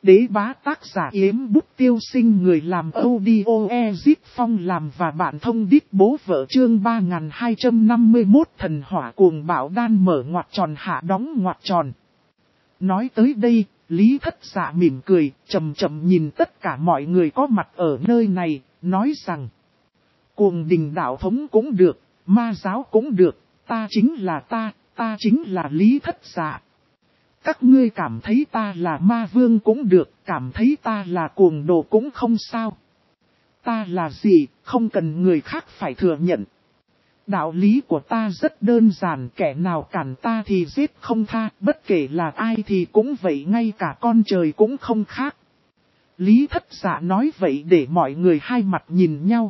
Đế bá tác giả Yếm Bút Tiêu Sinh, người làm audio Ezip Phong làm và bạn thông đít bố vợ, chương 3251 thần hỏa cuồng bạo đan mở ngoặc tròn hạ đóng ngoặc tròn. Nói tới đây, Lý Thất Dạ mỉm cười, chậm chậm nhìn tất cả mọi người có mặt ở nơi này, nói rằng: Cuồng đình đạo thống cũng được, ma giáo cũng được, ta chính là ta chính là Lý Thất Dạ. Các ngươi cảm thấy ta là ma vương cũng được, cảm thấy ta là cuồng đồ cũng không sao. Ta là gì, không cần người khác phải thừa nhận. Đạo lý của ta rất đơn giản, kẻ nào cản ta thì giết không tha, bất kể là ai thì cũng vậy, ngay cả con trời cũng không khác. Lý Thất Dạ nói vậy để mọi người hai mặt nhìn nhau.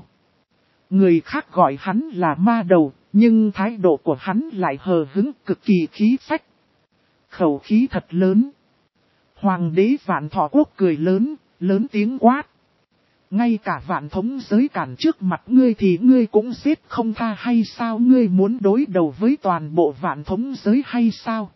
Người khác gọi hắn là ma đầu, nhưng thái độ của hắn lại hờ hững, cực kỳ khí phách. Khẩu khí thật lớn. Hoàng đế Vạn Thọ Quốc cười lớn, lớn tiếng quát: Ngay cả vạn thống giới cản trước mặt ngươi thì ngươi cũng giết không tha hay sao? Ngươi muốn đối đầu với toàn bộ vạn thống giới hay sao?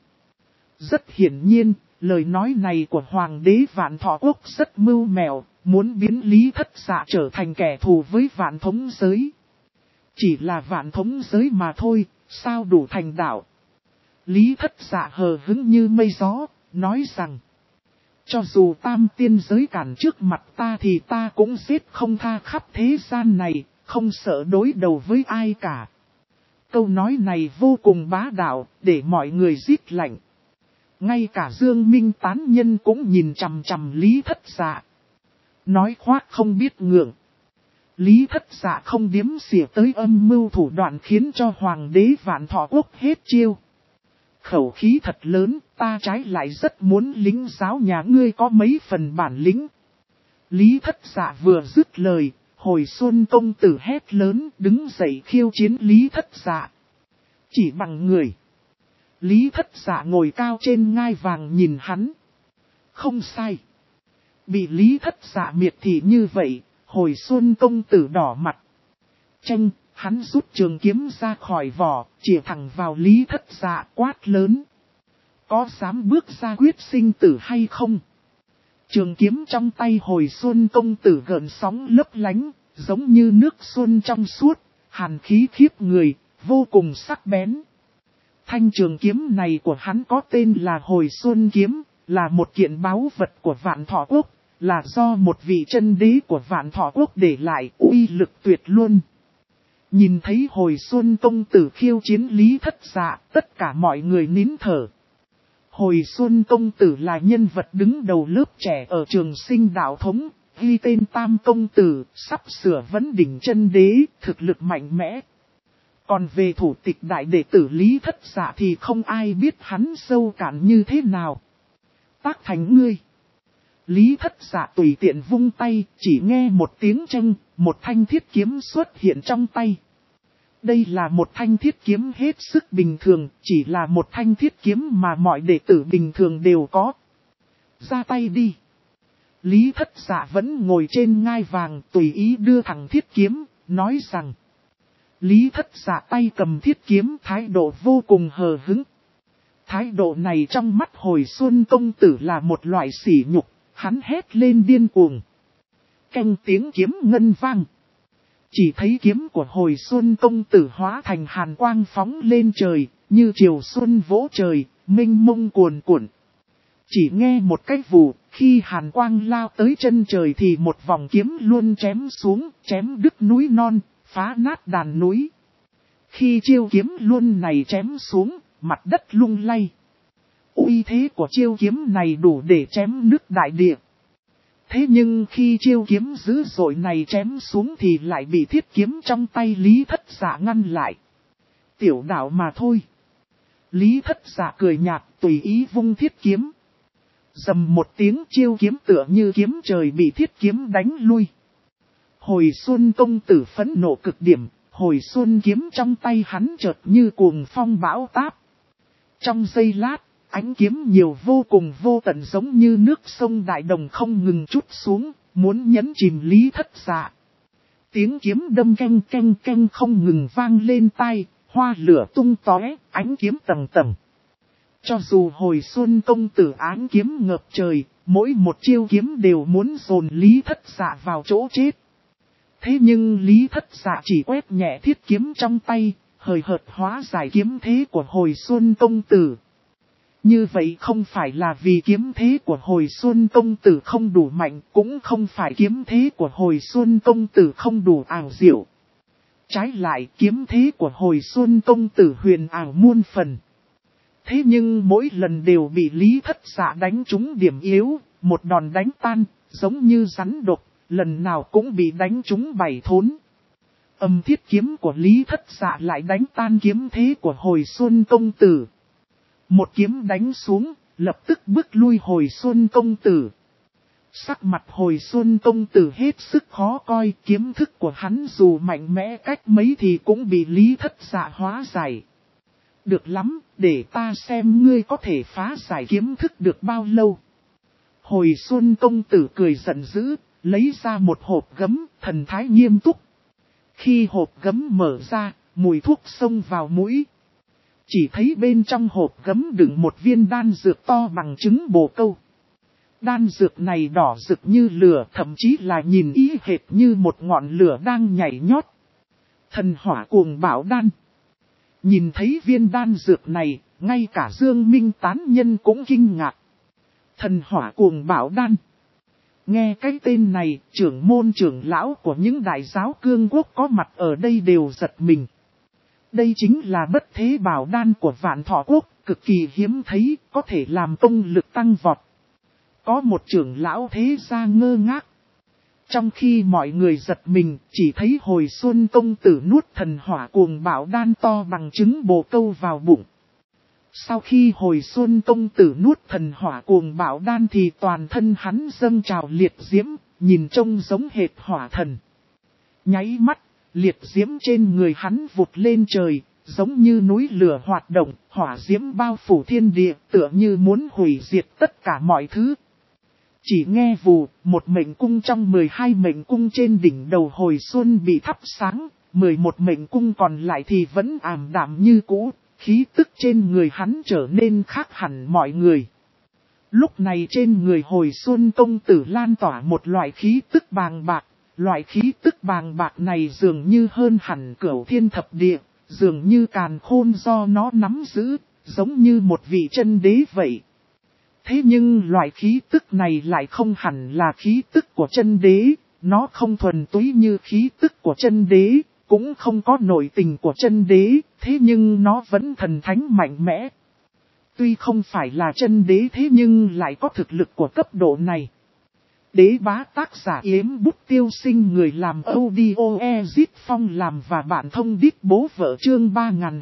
Rất hiển nhiên, lời nói này của Hoàng đế Vạn Thọ Quốc rất mưu mẹo, muốn biến Lý Thất Dạ trở thành kẻ thù với vạn thống giới. Chỉ là vạn thống giới mà thôi, sao đủ thành đạo? Lý Thất Dạ hờ hững như mây gió, nói rằng: Cho dù tam tiên giới cản trước mặt ta thì ta cũng giết không tha khắp thế gian này, không sợ đối đầu với ai cả. Câu nói này vô cùng bá đạo, để mọi người rít lạnh. Ngay cả Dương Minh tán nhân cũng nhìn chằm chằm Lý Thất Dạ. Nói khoác không biết ngượng. Lý Thất Dạ không điếm xỉa tới âm mưu thủ đoạn khiến cho Hoàng đế Vạn Thọ Quốc hết chiêu. Khẩu khí thật lớn, ta trái lại rất muốn lính giáo nhà ngươi có mấy phần bản lĩnh. Lý Thất Dạ vừa dứt lời, Hồi Xuân công tử hét lớn, đứng dậy khiêu chiến Lý Thất Dạ. Chỉ bằng người. Lý Thất Dạ ngồi cao trên ngai vàng nhìn hắn. Không sai. Bị Lý Thất Dạ miệt thị như vậy, Hồi Xuân công tử đỏ mặt. Chanh, hắn rút trường kiếm ra khỏi vỏ, chĩa thẳng vào Lý Thất Dạ, quát lớn: Có dám bước ra quyết sinh tử hay không? Trường kiếm trong tay Hồi Xuân công tử gợn sóng lấp lánh, giống như nước xuân trong suốt, hàn khí khiếp người, vô cùng sắc bén. Thanh trường kiếm này của hắn có tên là Hồi Xuân kiếm, là một kiện báu vật của Vạn Thọ Quốc, là do một vị chân đế của Vạn Thọ Quốc để lại, uy lực tuyệt luôn. Nhìn thấy Hồi Xuân công tử khiêu chiến Lý Thất Dạ, tất cả mọi người nín thở. Hồi Xuân công tử là nhân vật đứng đầu lớp trẻ ở Trường Sinh đạo thống, ghi tên Tam công tử, sắp sửa vấn đỉnh chân đế, thực lực mạnh mẽ. Còn về thủ tịch đại đệ tử Lý Thất Dạ thì không ai biết hắn sâu cạn như thế nào. Tác thành ngươi. Lý Thất Dạ tùy tiện vung tay, chỉ nghe một tiếng chênh, một thanh thiết kiếm xuất hiện trong tay. Đây là một thanh thiết kiếm hết sức bình thường, chỉ là một thanh thiết kiếm mà mọi đệ tử bình thường đều có. Ra tay đi. Lý Thất Dạ vẫn ngồi trên ngai vàng, tùy ý đưa thẳng thiết kiếm, nói rằng. Lý Thất Dạ tay cầm thiết kiếm, thái độ vô cùng hờ hững. Thái độ này trong mắt Hồi Xuân công tử là một loại sỉ nhục, hắn hét lên điên cuồng. Canh tiếng kiếm ngân vang. Chỉ thấy kiếm của Hồi Xuân công tử hóa thành hàn quang phóng lên trời, như chiều xuân vỗ trời, mênh mông cuồn cuộn. Chỉ nghe một cái vù, khi hàn quang lao tới chân trời thì một vòng kiếm luôn chém xuống, chém đứt núi non, phá nát đàn núi. Khi chiêu kiếm luôn này chém xuống, mặt đất lung lay. Uy thế của chiêu kiếm này đủ để chém nứt đại địa. Thế nhưng khi chiêu kiếm dữ dội này chém xuống thì lại bị thiết kiếm trong tay Lý Thất Dạ ngăn lại. Tiểu đạo mà thôi. Lý Thất Dạ cười nhạt, tùy ý vung thiết kiếm. Rầm một tiếng, chiêu kiếm tựa như kiếm trời bị thiết kiếm đánh lui. Hồi Xuân công tử phẫn nộ cực điểm, Hồi Xuân kiếm trong tay hắn chợt như cuồng phong bão táp. Trong giây lát, ánh kiếm nhiều vô cùng vô tận, giống như nước sông Đại Đồng không ngừng trút xuống, muốn nhấn chìm Lý Thất Dạ. Tiếng kiếm đâm canh canh canh không ngừng vang lên tai, hoa lửa tung tóe, ánh kiếm tầng tầng. Cho dù Hồi Xuân công tử áng kiếm ngập trời, Mỗi một chiêu kiếm đều muốn dồn Lý Thất Dạ vào chỗ chết. Thế nhưng Lý Thất Dạ chỉ quét nhẹ thiết kiếm trong tay, hời hợt hóa giải kiếm thế của Hồi Xuân công tử. Như vậy không phải là vì kiếm thế của Hồi Xuân công tử không đủ mạnh, cũng không phải kiếm thế của Hồi Xuân công tử không đủ ảo diệu. Trái lại, kiếm thế của Hồi Xuân công tử huyền ảo muôn phần. Thế nhưng mỗi lần đều bị Lý Thất Dạ đánh trúng điểm yếu, một đòn đánh tan, giống như rắn độc, lần nào cũng bị đánh trúng bảy thốn. Âm thiết kiếm của Lý Thất Dạ lại đánh tan kiếm thế của Hồi Xuân công tử. Một kiếm đánh xuống, lập tức bước lui Hồi Xuân công tử. Sắc mặt Hồi Xuân công tử hết sức khó coi, kiếm thức của hắn dù mạnh mẽ cách mấy thì cũng bị Lý Thất Dạ hóa giải. Được lắm, để ta xem ngươi có thể phá giải kiếm thức được bao lâu. Hồi Xuân công tử cười giận dữ, lấy ra một hộp gấm, thần thái nghiêm túc. Khi hộp gấm mở ra, mùi thuốc xông vào mũi. Chỉ thấy bên trong hộp gấm đựng một viên đan dược to bằng trứng bồ câu. Đan dược này đỏ rực như lửa, thậm chí là nhìn ý hệt như một ngọn lửa đang nhảy nhót. Thần hỏa cuồng bạo đan. Nhìn thấy viên đan dược này, ngay cả Dương Minh tán nhân cũng kinh ngạc. Thần hỏa cuồng bạo đan. Nghe cái tên này, trưởng môn trưởng lão của những đại giáo cương quốc có mặt ở đây đều giật mình. Đây chính là bất thế bảo đan của Vạn Thọ Quốc, cực kỳ hiếm thấy, có thể làm công lực tăng vọt. Có một trưởng lão thế gia ngơ ngác. Trong khi mọi người giật mình, chỉ thấy Hồi Xuân công tử nuốt thần hỏa cuồng bạo đan to bằng trứng bồ câu vào bụng. Sau khi Hồi Xuân công tử nuốt thần hỏa cuồng bạo đan thì toàn thân hắn dâng trào liệt diễm, nhìn trông giống hệt hỏa thần. Nháy mắt, liệt diễm trên người hắn vụt lên trời, giống như núi lửa hoạt động, hỏa diễm bao phủ thiên địa, tựa như muốn hủy diệt tất cả mọi thứ. Chỉ nghe vù, một mệnh cung trong 12 mệnh cung trên đỉnh đầu Hồi Xuân bị thắp sáng, 11 mệnh cung còn lại thì vẫn ảm đạm như cũ, khí tức trên người hắn trở nên khác hẳn mọi người. Lúc này trên người Hồi Xuân công tử lan tỏa một loại khí tức bàng bạc, loại khí tức bàng bạc này dường như hơn hẳn Cửu Thiên Thập Địa, dường như càn khôn do nó nắm giữ, giống như một vị chân đế vậy. Thế nhưng loại khí tức này lại không hẳn là khí tức của chân đế, nó không thuần túy như khí tức của chân đế, cũng không có nội tình của chân đế, thế nhưng nó vẫn thần thánh mạnh mẽ. Tuy không phải là chân đế thế nhưng lại có thực lực của cấp độ này. Đế bá tác giả Yếm Bút Tiêu Sinh, người làm audio Ezit Phong làm và bạn thông đít bố vợ, chương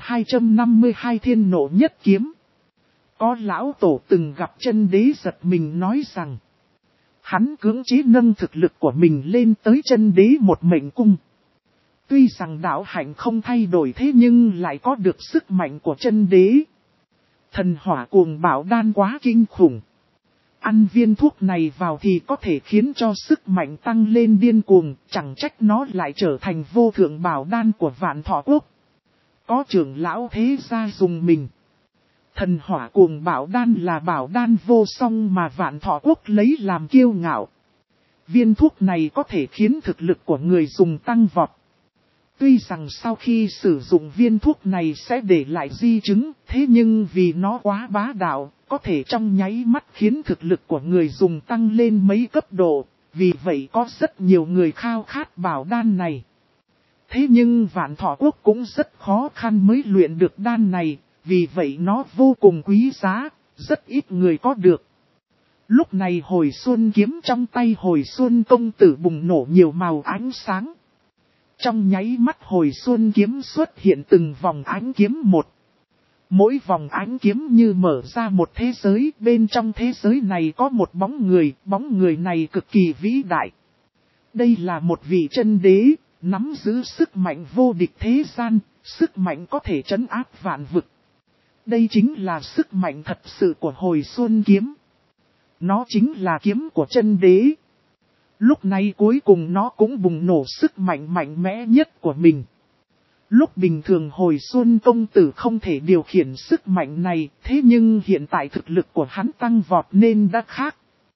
3252 Thiên Nộ Nhất Kiếm. Có lão tổ từng gặp chân đế giật mình nói rằng, hắn cưỡng chế nâng thực lực của mình lên tới chân đế một mệnh cung. Tuy rằng đạo hạnh không thay đổi thế nhưng lại có được sức mạnh của chân đế. Thần hỏa cuồng bạo đan quá kinh khủng. Ăn viên thuốc này vào thì có thể khiến cho sức mạnh tăng lên điên cuồng, chẳng trách nó lại trở thành vô thượng bảo đan của Vạn Thọ Quốc. Có trưởng lão thế gia dùng mình. Thần hỏa cuồng bảo đan là bảo đan vô song mà Vạn Thọ Quốc lấy làm kiêu ngạo. Viên thuốc này có thể khiến thực lực của người dùng tăng vọt. Tuy rằng sau khi sử dụng viên thuốc này sẽ để lại di chứng, thế nhưng vì nó quá bá đạo, có thể trong nháy mắt khiến thực lực của người dùng tăng lên mấy cấp độ, vì vậy có rất nhiều người khao khát bảo đan này. Thế nhưng Vạn Thọ Quốc cũng rất khó khăn mới luyện được đan này, vì vậy nó vô cùng quý giá, rất ít người có được. Lúc này Hồi Xuân kiếm trong tay Hồi Xuân công tử bùng nổ nhiều màu ánh sáng. Trong nháy mắt Hồi Xuân kiếm xuất hiện từng vòng ánh kiếm một. Mỗi vòng ánh kiếm như mở ra một thế giới, bên trong thế giới này có một bóng người này cực kỳ vĩ đại. Đây là một vị chân đế, nắm giữ sức mạnh vô địch thế gian, sức mạnh có thể trấn áp vạn vực. Đây chính là sức mạnh thật sự của Hồi Xuân kiếm. Nó chính là kiếm của chân đế. Lúc này cuối cùng nó cũng bùng nổ sức mạnh mạnh mẽ nhất của mình. Lúc bình thường Hồi Xuân công tử không thể điều khiển sức mạnh này, thế nhưng hiện tại thực lực của hắn tăng vọt nên đã khác.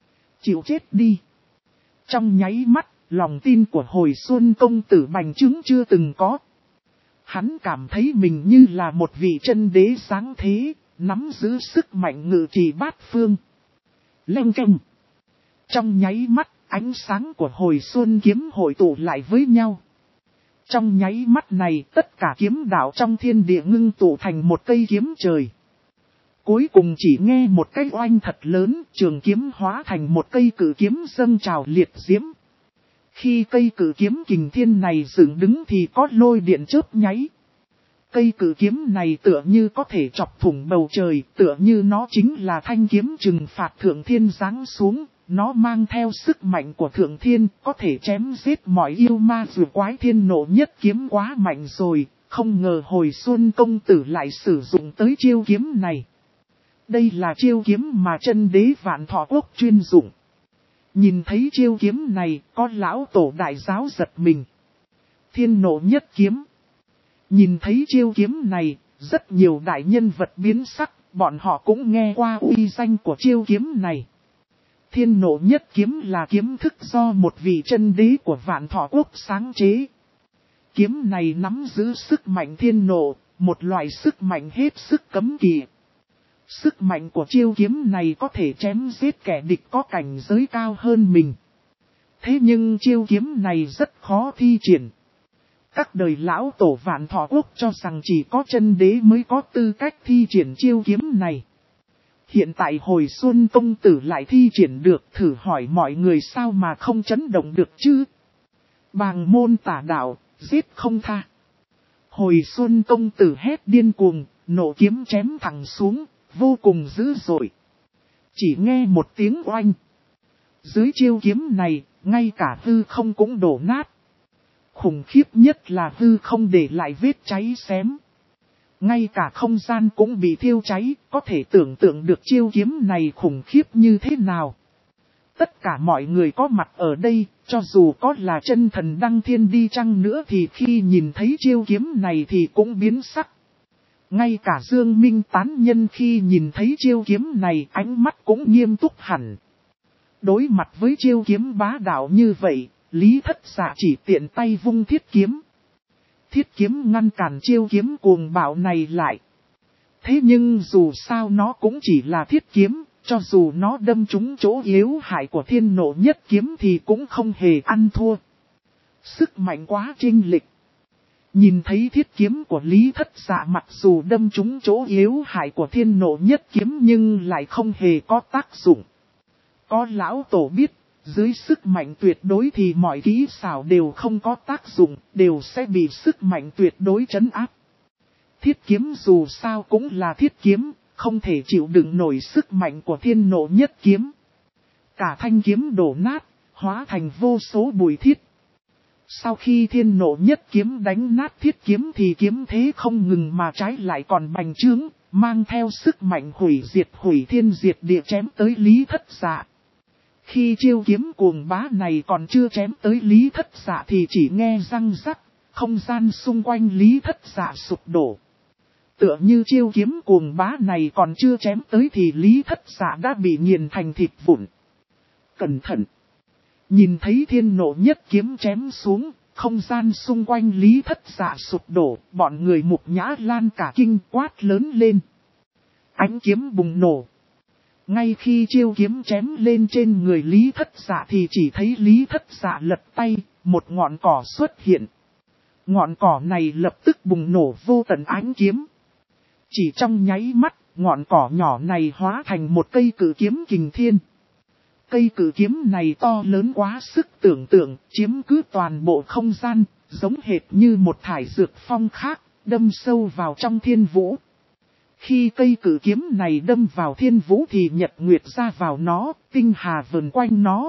Chịu chết đi. Trong nháy mắt, lòng tin của Hồi Xuân công tử bành trướng chưa từng có. Hắn cảm thấy mình như là một vị chân đế sáng thế, nắm giữ sức mạnh ngự trì bát phương. Leng keng. Trong nháy mắt, ánh sáng của Hồi Xuân kiếm hội tụ lại với nhau. Trong nháy mắt này, tất cả kiếm đạo trong thiên địa ngưng tụ thành một cây kiếm trời. Cuối cùng chỉ nghe một cái oanh thật lớn, trường kiếm hóa thành một cây cử kiếm dâng trào liệt diễm. Khi cây cử kiếm kình thiên này dựng đứng thì có lôi điện chớp nháy. Cây cử kiếm này tựa như có thể chọc thủng bầu trời, tựa như nó chính là thanh kiếm trừng phạt thượng thiên giáng xuống. Nó mang theo sức mạnh của thượng thiên, có thể chém giết mọi yêu ma dù quái. Thiên nộ nhất kiếm quá mạnh rồi, không ngờ Hồi Xuân công tử lại sử dụng tới chiêu kiếm này. Đây là chiêu kiếm mà chân đế Vạn Thọ Quốc chuyên dụng. Nhìn thấy chiêu kiếm này, có lão tổ đại giáo giật mình. Thiên nộ nhất kiếm. Nhìn thấy chiêu kiếm này, rất nhiều đại nhân vật biến sắc, bọn họ cũng nghe qua uy danh của chiêu kiếm này. Thiên nộ nhất kiếm là kiếm thức do một vị chân đế của Vạn Thọ Quốc sáng chế. Kiếm này nắm giữ sức mạnh thiên nộ, một loại sức mạnh hết sức cấm kỵ. Sức mạnh của chiêu kiếm này có thể chém giết kẻ địch có cảnh giới cao hơn mình. Thế nhưng chiêu kiếm này rất khó thi triển. Các đời lão tổ Vạn Thọ Quốc cho rằng chỉ có chân đế mới có tư cách thi triển chiêu kiếm này. Hiện tại Hồi Xuân công tử lại thi triển được, thử hỏi mọi người sao mà không chấn động được chứ? Bàng môn tả đạo, giết không tha. Hồi Xuân công tử hét điên cuồng, nộ kiếm chém thẳng xuống, vô cùng dữ dội. Chỉ nghe một tiếng oanh. Dưới chiêu kiếm này, ngay cả hư không cũng đổ nát. Khủng khiếp nhất là hư không để lại vết cháy xém. Ngay cả không gian cũng bị thiêu cháy, có thể tưởng tượng được chiêu kiếm này khủng khiếp như thế nào. Tất cả mọi người có mặt ở đây, cho dù có là chân thần đăng thiên đi chăng nữa thì khi nhìn thấy chiêu kiếm này thì cũng biến sắc. Ngay cả Dương Minh tán nhân khi nhìn thấy chiêu kiếm này ánh mắt cũng nghiêm túc hẳn. Đối mặt với chiêu kiếm bá đạo như vậy, Lý Thất Dạ chỉ tiện tay vung thiết kiếm. Thiết kiếm ngăn cản chiêu kiếm cuồng bạo này lại. Thế nhưng dù sao nó cũng chỉ là thiết kiếm, cho dù nó đâm trúng chỗ yếu hại của thiên nộ nhất kiếm thì cũng không hề ăn thua. Sức mạnh quá chênh lệch. Nhìn thấy thiết kiếm của Lý Thất Dạ mặc dù đâm trúng chỗ yếu hại của thiên nộ nhất kiếm nhưng lại không hề có tác dụng. Có lão tổ biết, dưới sức mạnh tuyệt đối thì mọi kỹ xảo đều không có tác dụng, đều sẽ bị sức mạnh tuyệt đối trấn áp. Thiết kiếm dù sao cũng là thiết kiếm, không thể chịu đựng nổi sức mạnh của thiên nộ nhất kiếm. Cả thanh kiếm đổ nát, hóa thành vô số bụi thiết. Sau khi thiên nộ nhất kiếm đánh nát thiết kiếm thì kiếm thế không ngừng mà trái lại còn bành trướng, mang theo sức mạnh hủy thiên diệt địa chém tới Lý Thất Dạ. Khi chiêu kiếm cuồng bá này còn chưa chém tới Lý Thất Dạ thì chỉ nghe răng rắc, không gian xung quanh Lý Thất Dạ sụp đổ. Tựa như chiêu kiếm cuồng bá này còn chưa chém tới thì Lý Thất Dạ đã bị nghiền thành thịt vụn. Cẩn thận! Nhìn thấy thiên nộ nhất kiếm chém xuống, không gian xung quanh Lý Thất Dạ sụp đổ, bọn người Mục Nhã Lan cả kinh quát lớn lên. Ánh kiếm bùng nổ. Ngay khi chiêu kiếm chém lên trên người Lý Thất Dạ thì chỉ thấy Lý Thất Dạ lật tay, một ngọn cỏ xuất hiện. Ngọn cỏ này lập tức bùng nổ vô tận ánh kiếm. Chỉ trong nháy mắt, ngọn cỏ nhỏ này hóa thành một cây cử kiếm kình thiên. Cây cử kiếm này to lớn quá sức tưởng tượng, chiếm cứ toàn bộ không gian, giống hệt như một thải dược phong khác, đâm sâu vào trong thiên vũ. Khi cây cử kiếm này đâm vào thiên vũ thì nhật nguyệt ra vào nó, tinh hà vần quanh nó.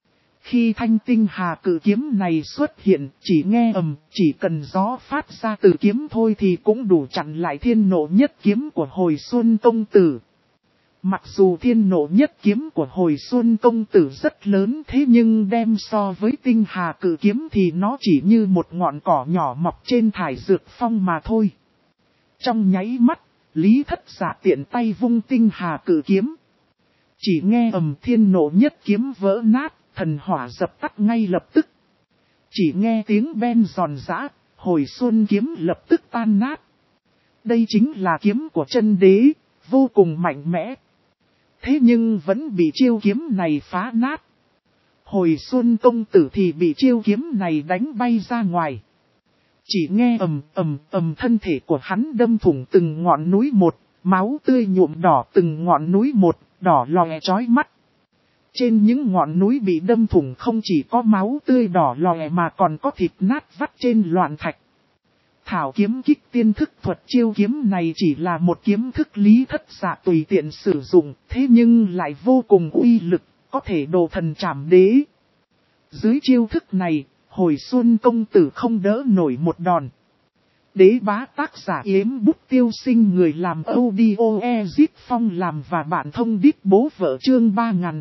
Khi thanh tinh hà cử kiếm này xuất hiện, chỉ nghe chỉ cần gió phát ra từ kiếm thôi thì cũng đủ chặn lại thiên nộ nhất kiếm của Hồi Xuân công tử. Mặc dù thiên nộ nhất kiếm của Hồi Xuân công tử rất lớn thế nhưng đem so với tinh hà cử kiếm thì nó chỉ như một ngọn cỏ nhỏ mọc trên thải dược phong mà thôi. Trong nháy mắt, Lý Thất Dạ tiện tay vung tinh hà cử kiếm. Chỉ nghe ầm thiên nộ nhất kiếm vỡ nát, thần hỏa dập tắt ngay lập tức. Chỉ nghe tiếng ben giòn giã, hồi xuân kiếm lập tức tan nát. Đây chính là kiếm của chân đế, vô cùng mạnh mẽ. Thế nhưng vẫn bị chiêu kiếm này phá nát. Hồi xuân công tử thì bị chiêu kiếm này đánh bay ra ngoài. Chỉ nghe ầm thân thể của hắn đâm thủng từng ngọn núi một, máu tươi nhuộm đỏ từng ngọn núi một, đỏ lòe chói mắt. Trên những ngọn núi bị đâm thủng không chỉ có máu tươi đỏ lòe mà còn có thịt nát vắt trên loạn thạch. Thảo kiếm kích tiên thức thuật chiêu kiếm này chỉ là một kiếm thức Lý Thất Dạ tùy tiện sử dụng, thế nhưng lại vô cùng uy lực, có thể đồ thần trảm đế. Dưới chiêu thức này, hồi xuân công tử không đỡ nổi một đòn. Đế bá tác giả Yếm Bút Tiêu Sinh, người làm audio Ezit Phong làm và bạn thông đít bố vợ chương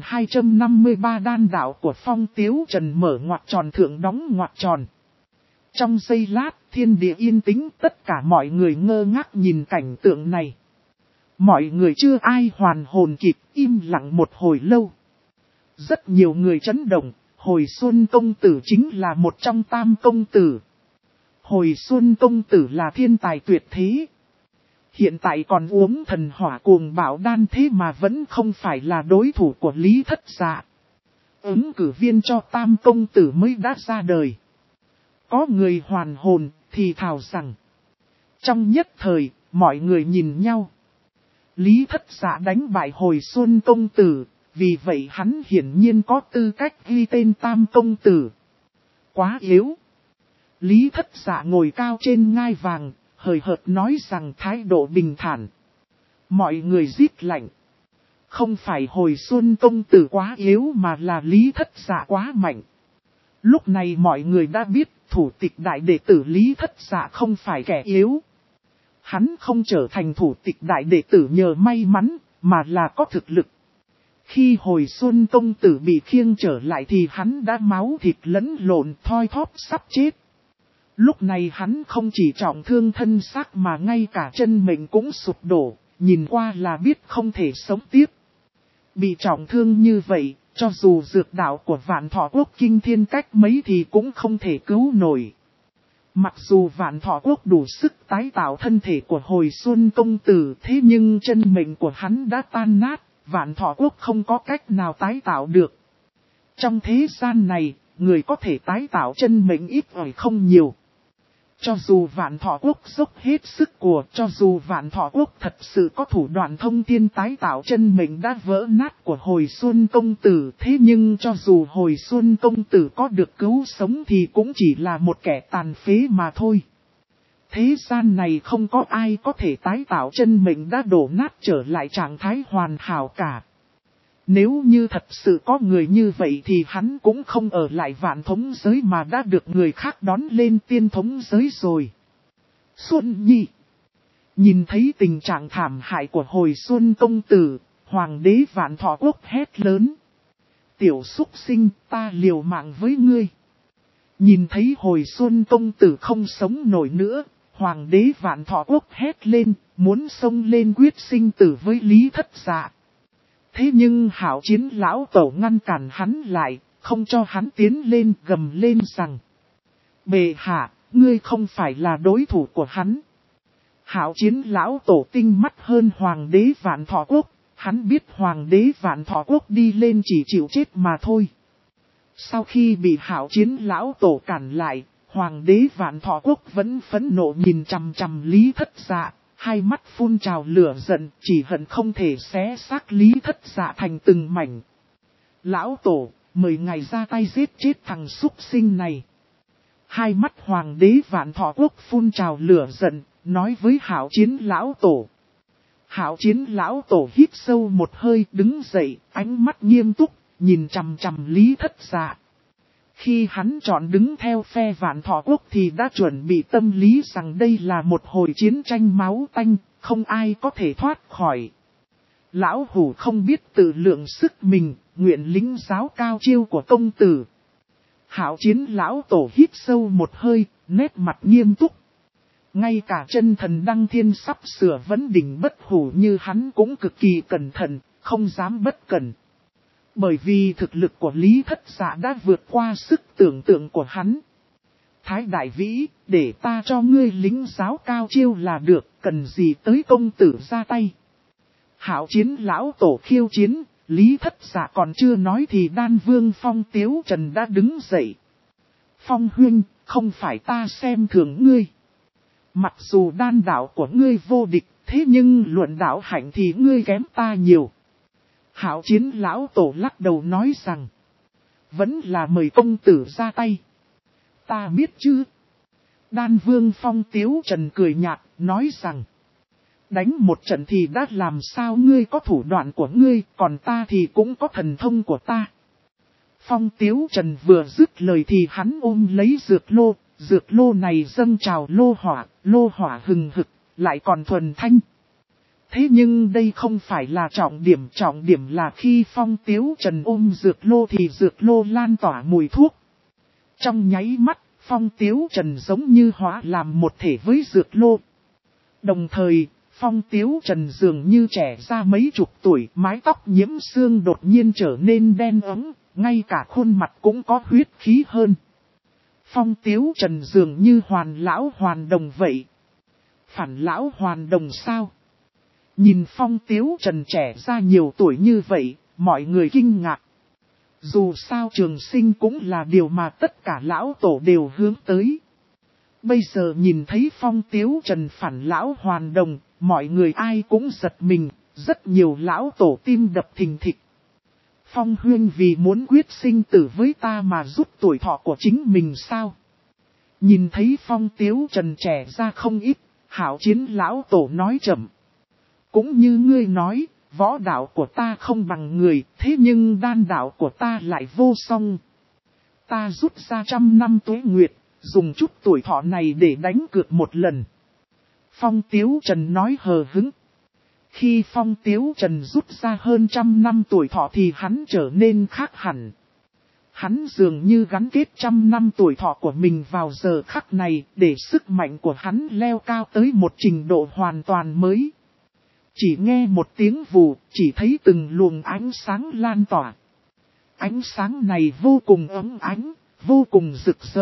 3253 đan đạo của Phong Tiếu Trần mở ngoặc tròn thượng đóng ngoặc tròn. Trong giây lát, thiên địa yên tĩnh, tất cả mọi người ngơ ngác nhìn cảnh tượng này. Mọi người chưa ai hoàn hồn kịp, im lặng một hồi lâu. Rất nhiều người chấn động, hồi xuân công tử chính là một trong tam công tử. Hồi xuân công tử là thiên tài tuyệt thế. Hiện tại còn uống thần hỏa cuồng bạo đan thế mà vẫn không phải là đối thủ của Lý Thất Dạ. Ứng cử viên cho tam công tử mới đã ra đời. Có người hoàn hồn thì thào rằng. Trong nhất thời, mọi người nhìn nhau. Lý Thất Dạ đánh bại hồi xuân công tử, vì vậy hắn hiển nhiên có tư cách ghi tên tam công tử. Quá yếu. Lý Thất Dạ ngồi cao trên ngai vàng, hời hợt nói rằng thái độ bình thản. Mọi người rít lạnh. Không phải hồi xuân công tử quá yếu mà là Lý Thất Dạ quá mạnh. Lúc này mọi người đã biết thủ tịch đại đệ tử Lý Thất Dạ không phải kẻ yếu. Hắn không trở thành thủ tịch đại đệ tử nhờ may mắn, mà là có thực lực. Khi hồi xuân công tử bị khiêng trở lại thì hắn đã máu thịt lẫn lộn thoi thóp sắp chết. Lúc này hắn không chỉ trọng thương thân xác mà ngay cả chân mình cũng sụp đổ, nhìn qua là biết không thể sống tiếp. Bị trọng thương như vậy, cho dù dược đạo của Vạn Thọ Quốc kinh thiên cách mấy thì cũng không thể cứu nổi. Mặc dù Vạn Thọ Quốc đủ sức tái tạo thân thể của hồi xuân công tử, thế nhưng chân mệnh của hắn đã tan nát, Vạn Thọ Quốc không có cách nào tái tạo được. Trong thế gian này, người có thể tái tạo chân mệnh ít ỏi không nhiều. Cho dù Vạn Thọ Quốc dốc hết sức của, cho dù Vạn Thọ Quốc thật sự có thủ đoạn thông thiên tái tạo chân mệnh đã vỡ nát của hồi xuân công tử, thế nhưng cho dù hồi xuân công tử có được cứu sống thì cũng chỉ là một kẻ tàn phế mà thôi. Thế gian này không có ai có thể tái tạo chân mệnh đã đổ nát trở lại trạng thái hoàn hảo cả. Nếu như thật sự có người như vậy thì hắn cũng không ở lại Vạn Thống giới mà đã được người khác đón lên Tiên Thống giới rồi. Xuân Nhi nhìn thấy tình trạng thảm hại của hồi xuân công tử, Hoàng đế Vạn Thọ Quốc hét lớn. Tiểu súc sinh, ta liều mạng với ngươi. Nhìn thấy hồi xuân công tử không sống nổi nữa, Hoàng đế Vạn Thọ Quốc hét lên, muốn xông lên quyết sinh tử với Lý Thất Dạ. Thế nhưng Hạo Chiến lão tổ ngăn cản hắn lại, không cho hắn tiến lên, gầm lên rằng. Bệ hạ, ngươi không phải là đối thủ của hắn. Hạo Chiến lão tổ tinh mắt hơn Hoàng đế Vạn Thọ Quốc, hắn biết Hoàng đế Vạn Thọ Quốc đi lên chỉ chịu chết mà thôi. Sau khi bị Hạo Chiến lão tổ cản lại, Hoàng đế Vạn Thọ Quốc vẫn phẫn nộ nhìn chằm chằm Lý Thất Dạ. Hai mắt phun trào lửa giận, chỉ hận không thể xé xác Lý Thất Dạ thành từng mảnh. Lão tổ, mời ngài ra tay giết chết thằng súc sinh này. Hai mắt Hoàng đế Vạn Thọ Quốc phun trào lửa giận, nói với Hạo Chiến lão tổ. Hạo Chiến lão tổ hít sâu một hơi, đứng dậy, ánh mắt nghiêm túc, nhìn chằm chằm Lý Thất Dạ. Khi hắn chọn đứng theo phe Vạn Thọ Quốc thì đã chuẩn bị tâm lý rằng đây là một hồi chiến tranh máu tanh, không ai có thể thoát khỏi. Lão hủ không biết tự lượng sức mình, nguyện lính giáo cao chiêu của công tử. Hạo Chiến lão tổ hít sâu một hơi, nét mặt nghiêm túc. Ngay cả chân thần Đăng Thiên sắp sửa vấn đỉnh bất hủ như hắn cũng cực kỳ cẩn thận, không dám bất cẩn. Bởi vì thực lực của Lý Thất Dạ đã vượt qua sức tưởng tượng của hắn. Thái đại vĩ, để ta cho ngươi lính giáo cao chiêu là được, cần gì tới công tử ra tay. Hạo Chiến lão tổ khiêu chiến, Lý Thất Dạ còn chưa nói thì Đan Vương Phong Tiếu Trần đã đứng dậy. Phong huynh, không phải ta xem thường ngươi. Mặc dù đan đạo của ngươi vô địch, thế nhưng luận đạo hạnh thì ngươi kém ta nhiều. Hạo Chiến lão tổ lắc đầu nói rằng, vẫn là mời công tử ra tay. Ta biết chứ. Đan Vương Phong Tiếu Trần cười nhạt, nói rằng, đánh một trận thì đã làm sao, ngươi có thủ đoạn của ngươi, còn ta thì cũng có thần thông của ta. Phong Tiếu Trần vừa dứt lời thì hắn ôm lấy dược lô này dâng trào lô hỏa hừng hực, lại còn thuần thanh. Thế nhưng đây không phải là trọng điểm là khi Phong Tiếu Trần ôm dược lô thì dược lô lan tỏa mùi thuốc. Trong nháy mắt, Phong Tiếu Trần giống như hóa làm một thể với dược lô. Đồng thời, Phong Tiếu Trần dường như trẻ ra mấy chục tuổi, mái tóc nhiễm xương đột nhiên trở nên đen ấm, ngay cả khuôn mặt cũng có huyết khí hơn. Phong Tiếu Trần dường như hoàn lão hoàn đồng vậy. Phản lão hoàn đồng sao? Nhìn Phong Tiếu Trần trẻ ra nhiều tuổi như vậy, mọi người kinh ngạc. Dù sao trường sinh cũng là điều mà tất cả lão tổ đều hướng tới. Bây giờ nhìn thấy Phong Tiếu Trần phản lão hoàn đồng, mọi người ai cũng giật mình, rất nhiều lão tổ tim đập thình thịch. Phong huynh vì muốn quyết sinh tử với ta mà rút tuổi thọ của chính mình sao? Nhìn thấy Phong Tiếu Trần trẻ ra không ít, Hạo Chiến lão tổ nói chậm. Cũng như ngươi nói, võ đạo của ta không bằng người, thế nhưng đan đạo của ta lại vô song. Ta rút ra 100 năm tuế nguyệt, dùng chút tuổi thọ này để đánh cược một lần. Phong Tiếu Trần nói hờ hững. Khi Phong Tiếu Trần rút ra hơn 100 năm tuổi thọ thì hắn trở nên khác hẳn. Hắn dường như gắn kết 100 năm tuổi thọ của mình vào giờ khắc này để sức mạnh của hắn leo cao tới một trình độ hoàn toàn mới. Chỉ nghe một tiếng vù, chỉ thấy từng luồng ánh sáng lan tỏa. Ánh sáng này vô cùng ấm ánh, vô cùng rực rỡ.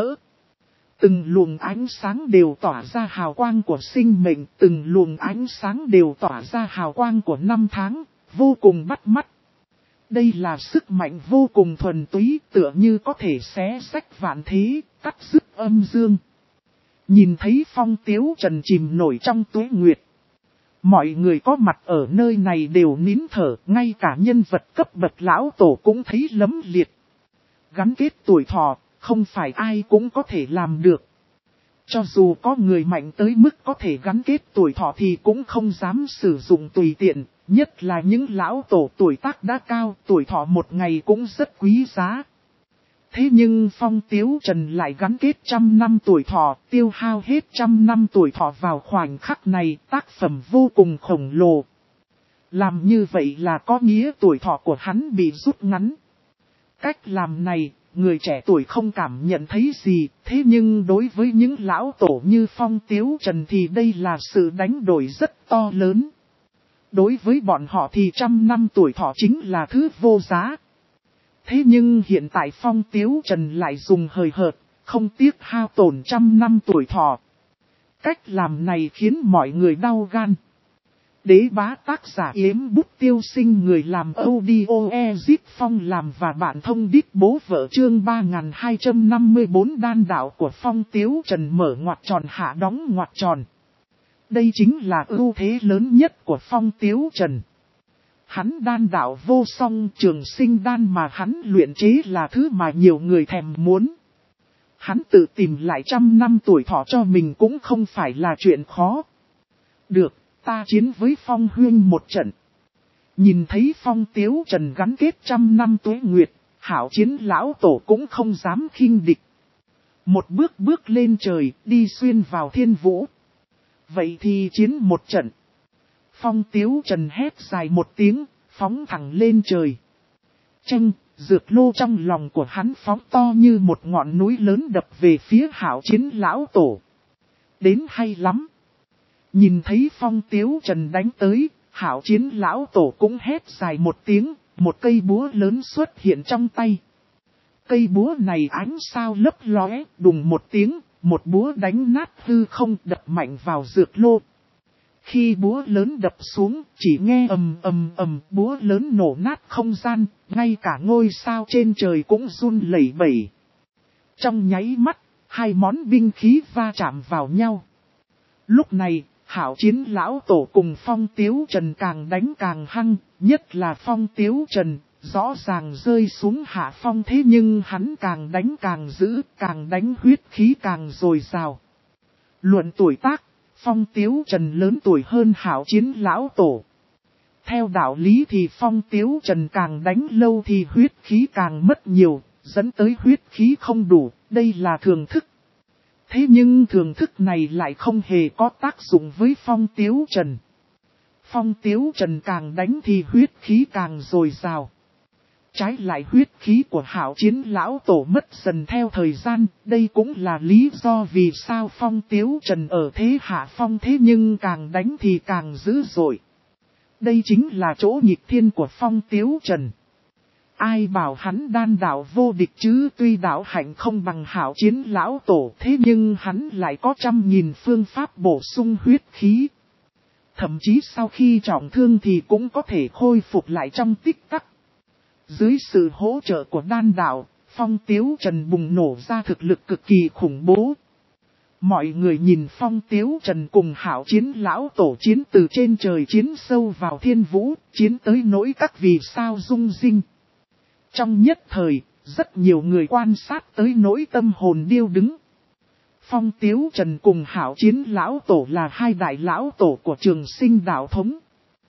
Từng luồng ánh sáng đều tỏa ra hào quang của sinh mệnh, từng luồng ánh sáng đều tỏa ra hào quang của năm tháng, vô cùng bắt mắt. Đây là sức mạnh vô cùng thuần túy, tựa như có thể xé rách vạn thế, cắt dứt âm dương. Nhìn thấy Phong Tiếu Trần chìm nổi trong tuế nguyệt. Mọi người có mặt ở nơi này đều nín thở, ngay cả nhân vật cấp bậc lão tổ cũng thấy lấm liệt. Gắn kết tuổi thọ, không phải ai cũng có thể làm được. Cho dù có người mạnh tới mức có thể gắn kết tuổi thọ thì cũng không dám sử dụng tùy tiện, nhất là những lão tổ tuổi tác đã cao, tuổi thọ một ngày cũng rất quý giá. Thế nhưng Phong Tiếu Trần lại gắn kết 100 năm tuổi thọ, tiêu hao hết 100 năm tuổi thọ vào khoảnh khắc này, tác phẩm vô cùng khổng lồ. Làm như vậy là có nghĩa tuổi thọ của hắn bị rút ngắn. Cách làm này, người trẻ tuổi không cảm nhận thấy gì, thế nhưng đối với những lão tổ như Phong Tiếu Trần thì đây là sự đánh đổi rất to lớn. Đối với bọn họ thì 100 năm tuổi thọ chính là thứ vô giá. Thế nhưng hiện tại Phong Tiếu Trần lại dùng hời hợt, không tiếc hao tổn 100 năm tuổi thọ. Cách làm này khiến mọi người đau gan. Đế bá tác giả Yếm Bút Tiêu Sinh, người làm audio Ezip Phong làm và bạn thông đít bố vợ, chương 3254. Đan đạo của Phong Tiếu Trần mở ngoặc tròn hạ đóng ngoặc tròn. Đây chính là ưu thế lớn nhất của Phong Tiếu Trần. Hắn đan đạo vô song, trường sinh đan mà hắn luyện chế là thứ mà nhiều người thèm muốn. Hắn tự tìm lại 100 năm tuổi thọ cho mình cũng không phải là chuyện khó. Được, ta chiến với Phong huynh một trận. Nhìn thấy Phong Tiếu Trần gắn kết 100 năm tuế nguyệt, Hạo Chiến lão tổ cũng không dám khinh địch. Một bước lên trời, đi xuyên vào thiên vũ. Vậy thì chiến một trận. Phong Tiếu Trần hét dài một tiếng, phóng thẳng lên trời. Chanh, dược lô trong lòng của hắn phóng to như một ngọn núi lớn đập về phía Hạo Chiến lão tổ. Đến hay lắm. Nhìn thấy Phong Tiếu Trần đánh tới, Hảo Chiến lão tổ cũng hét dài một tiếng, một cây búa lớn xuất hiện trong tay. Cây búa này ánh sao lấp lóe, đùng một tiếng, một búa đánh nát hư không đập mạnh vào dược lô. Khi búa lớn đập xuống, chỉ nghe ầm ầm ầm, búa lớn nổ nát không gian, ngay cả ngôi sao trên trời cũng run lẩy bẩy. Trong nháy mắt, hai món binh khí va chạm vào nhau. Lúc này, Hảo Chiến lão tổ cùng Phong Tiếu Trần càng đánh càng hăng, nhất là Phong Tiếu Trần, rõ ràng rơi xuống hạ phong thế nhưng hắn càng đánh càng dữ, càng đánh huyết khí càng dồi dào. Luận tuổi tác, Phong Tiếu Trần lớn tuổi hơn Hảo Chiến lão tổ. Theo đạo lý thì Phong Tiếu Trần càng đánh lâu thì huyết khí càng mất nhiều, dẫn tới huyết khí không đủ, đây là thường thức. Thế nhưng thường thức này lại không hề có tác dụng với Phong Tiếu Trần. Phong Tiếu Trần càng đánh thì huyết khí càng dồi dào. Trái lại huyết khí của Hảo Chiến lão tổ mất dần theo thời gian, đây cũng là lý do vì sao Phong Tiếu Trần ở thế hạ phong thế nhưng càng đánh thì càng dữ dội. Đây chính là chỗ nghịch thiên của Phong Tiếu Trần. Ai bảo hắn đan đạo vô địch chứ, tuy đạo hạnh không bằng Hảo Chiến lão tổ thế nhưng hắn lại có 100.000 phương pháp bổ sung huyết khí. Thậm chí sau khi trọng thương thì cũng có thể khôi phục lại trong tích tắc. Dưới sự hỗ trợ của đan đạo, Phong Tiếu Trần bùng nổ ra thực lực cực kỳ khủng bố. Mọi người nhìn Phong Tiếu Trần cùng Hảo Chiến lão tổ chiến từ trên trời chiến sâu vào thiên vũ, chiến tới nỗi các vì sao rung rinh. Trong nhất thời, rất nhiều người quan sát tới nỗi tâm hồn điêu đứng. Phong Tiếu Trần cùng Hảo Chiến lão tổ là hai đại lão tổ của Trường Sinh đạo thống.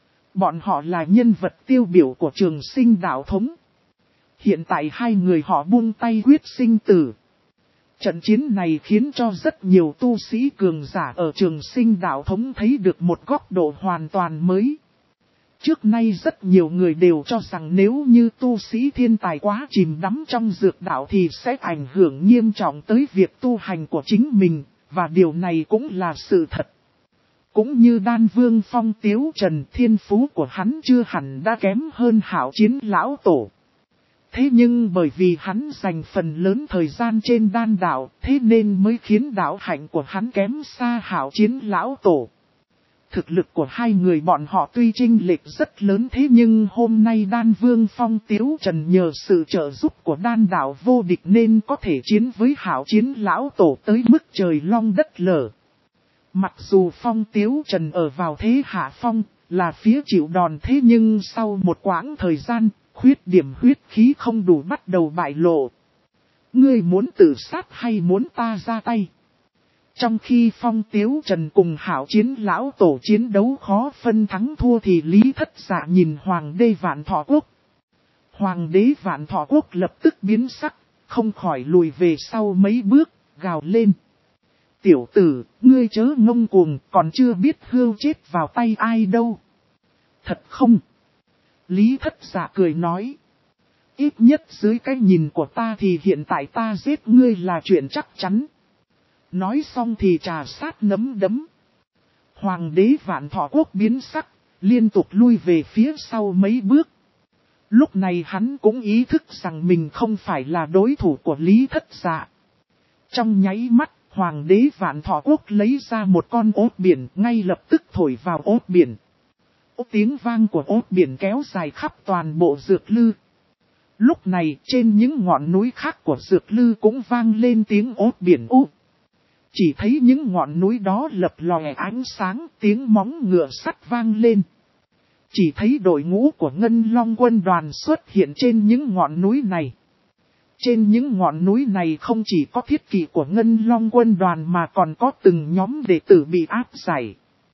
Bọn họ là nhân vật tiêu biểu của Trường Sinh đạo thống. Hiện tại hai người họ buông tay quyết sinh tử. Trận chiến này khiến cho rất nhiều tu sĩ cường giả ở Trường Sinh đạo thống thấy được một góc độ hoàn toàn mới. Trước nay rất nhiều người đều cho rằng nếu như tu sĩ thiên tài quá chìm đắm trong dược đạo thì sẽ ảnh hưởng nghiêm trọng tới việc tu hành của chính mình, và điều này cũng là sự thật. Cũng như Đan Vương Phong Tiếu Trần, thiên phú của hắn chưa hẳn đã kém hơn Hảo Chiến lão tổ. Thế nhưng bởi vì hắn dành phần lớn thời gian trên đan đạo, thế nên mới khiến đạo hạnh của hắn kém xa Hảo Chiến lão tổ. Thực lực của hai người bọn họ tuy chênh lệch rất lớn thế nhưng hôm nay Đan Vương Phong Tiếu Trần nhờ sự trợ giúp của đan đạo vô địch nên có thể chiến với Hảo Chiến lão tổ tới mức trời long đất lở. Mặc dù Phong Tiếu Trần ở vào thế hạ phong, là phía chịu đòn thế nhưng sau một quãng thời gian, khuyết điểm huyết khí không đủ bắt đầu bại lộ. Ngươi muốn tự sát hay muốn ta ra tay? Trong khi Phong Tiếu Trần cùng Hảo Chiến lão tổ chiến đấu khó phân thắng thua thì Lý Thất Dạ nhìn Hoàng đế Vạn Thọ Quốc. Hoàng đế Vạn Thọ Quốc lập tức biến sắc, không khỏi lùi về sau mấy bước, gào lên. Tiểu tử, ngươi chớ ngông cuồng, còn chưa biết hươu chết vào tay ai đâu. Thật không? Lý Thất Dạ cười nói. Ít nhất dưới cái nhìn của ta thì hiện tại ta giết ngươi là chuyện chắc chắn. Nói xong thì trà sát nấm đấm. Hoàng đế Vạn Thọ Quốc biến sắc, liên tục lui về phía sau mấy bước. Lúc này hắn cũng ý thức rằng mình không phải là đối thủ của Lý Thất Dạ. Trong nháy mắt, Hoàng đế Vạn Thọ Quốc lấy ra một con ốt biển ngay lập tức thổi vào ốt biển. Tiếng vang của ốt biển kéo dài khắp toàn bộ dược lư. Lúc này trên những ngọn núi khác của dược lư cũng vang lên tiếng ốt biển úp. Chỉ thấy những ngọn núi đó lập lòe ánh sáng, tiếng móng ngựa sắt vang lên. Chỉ thấy đội ngũ của Ngân Long quân đoàn xuất hiện trên những ngọn núi này. Trên những ngọn núi này không chỉ có thiết kỵ của Ngân Long quân đoàn mà còn có từng nhóm đệ tử bị áp giải.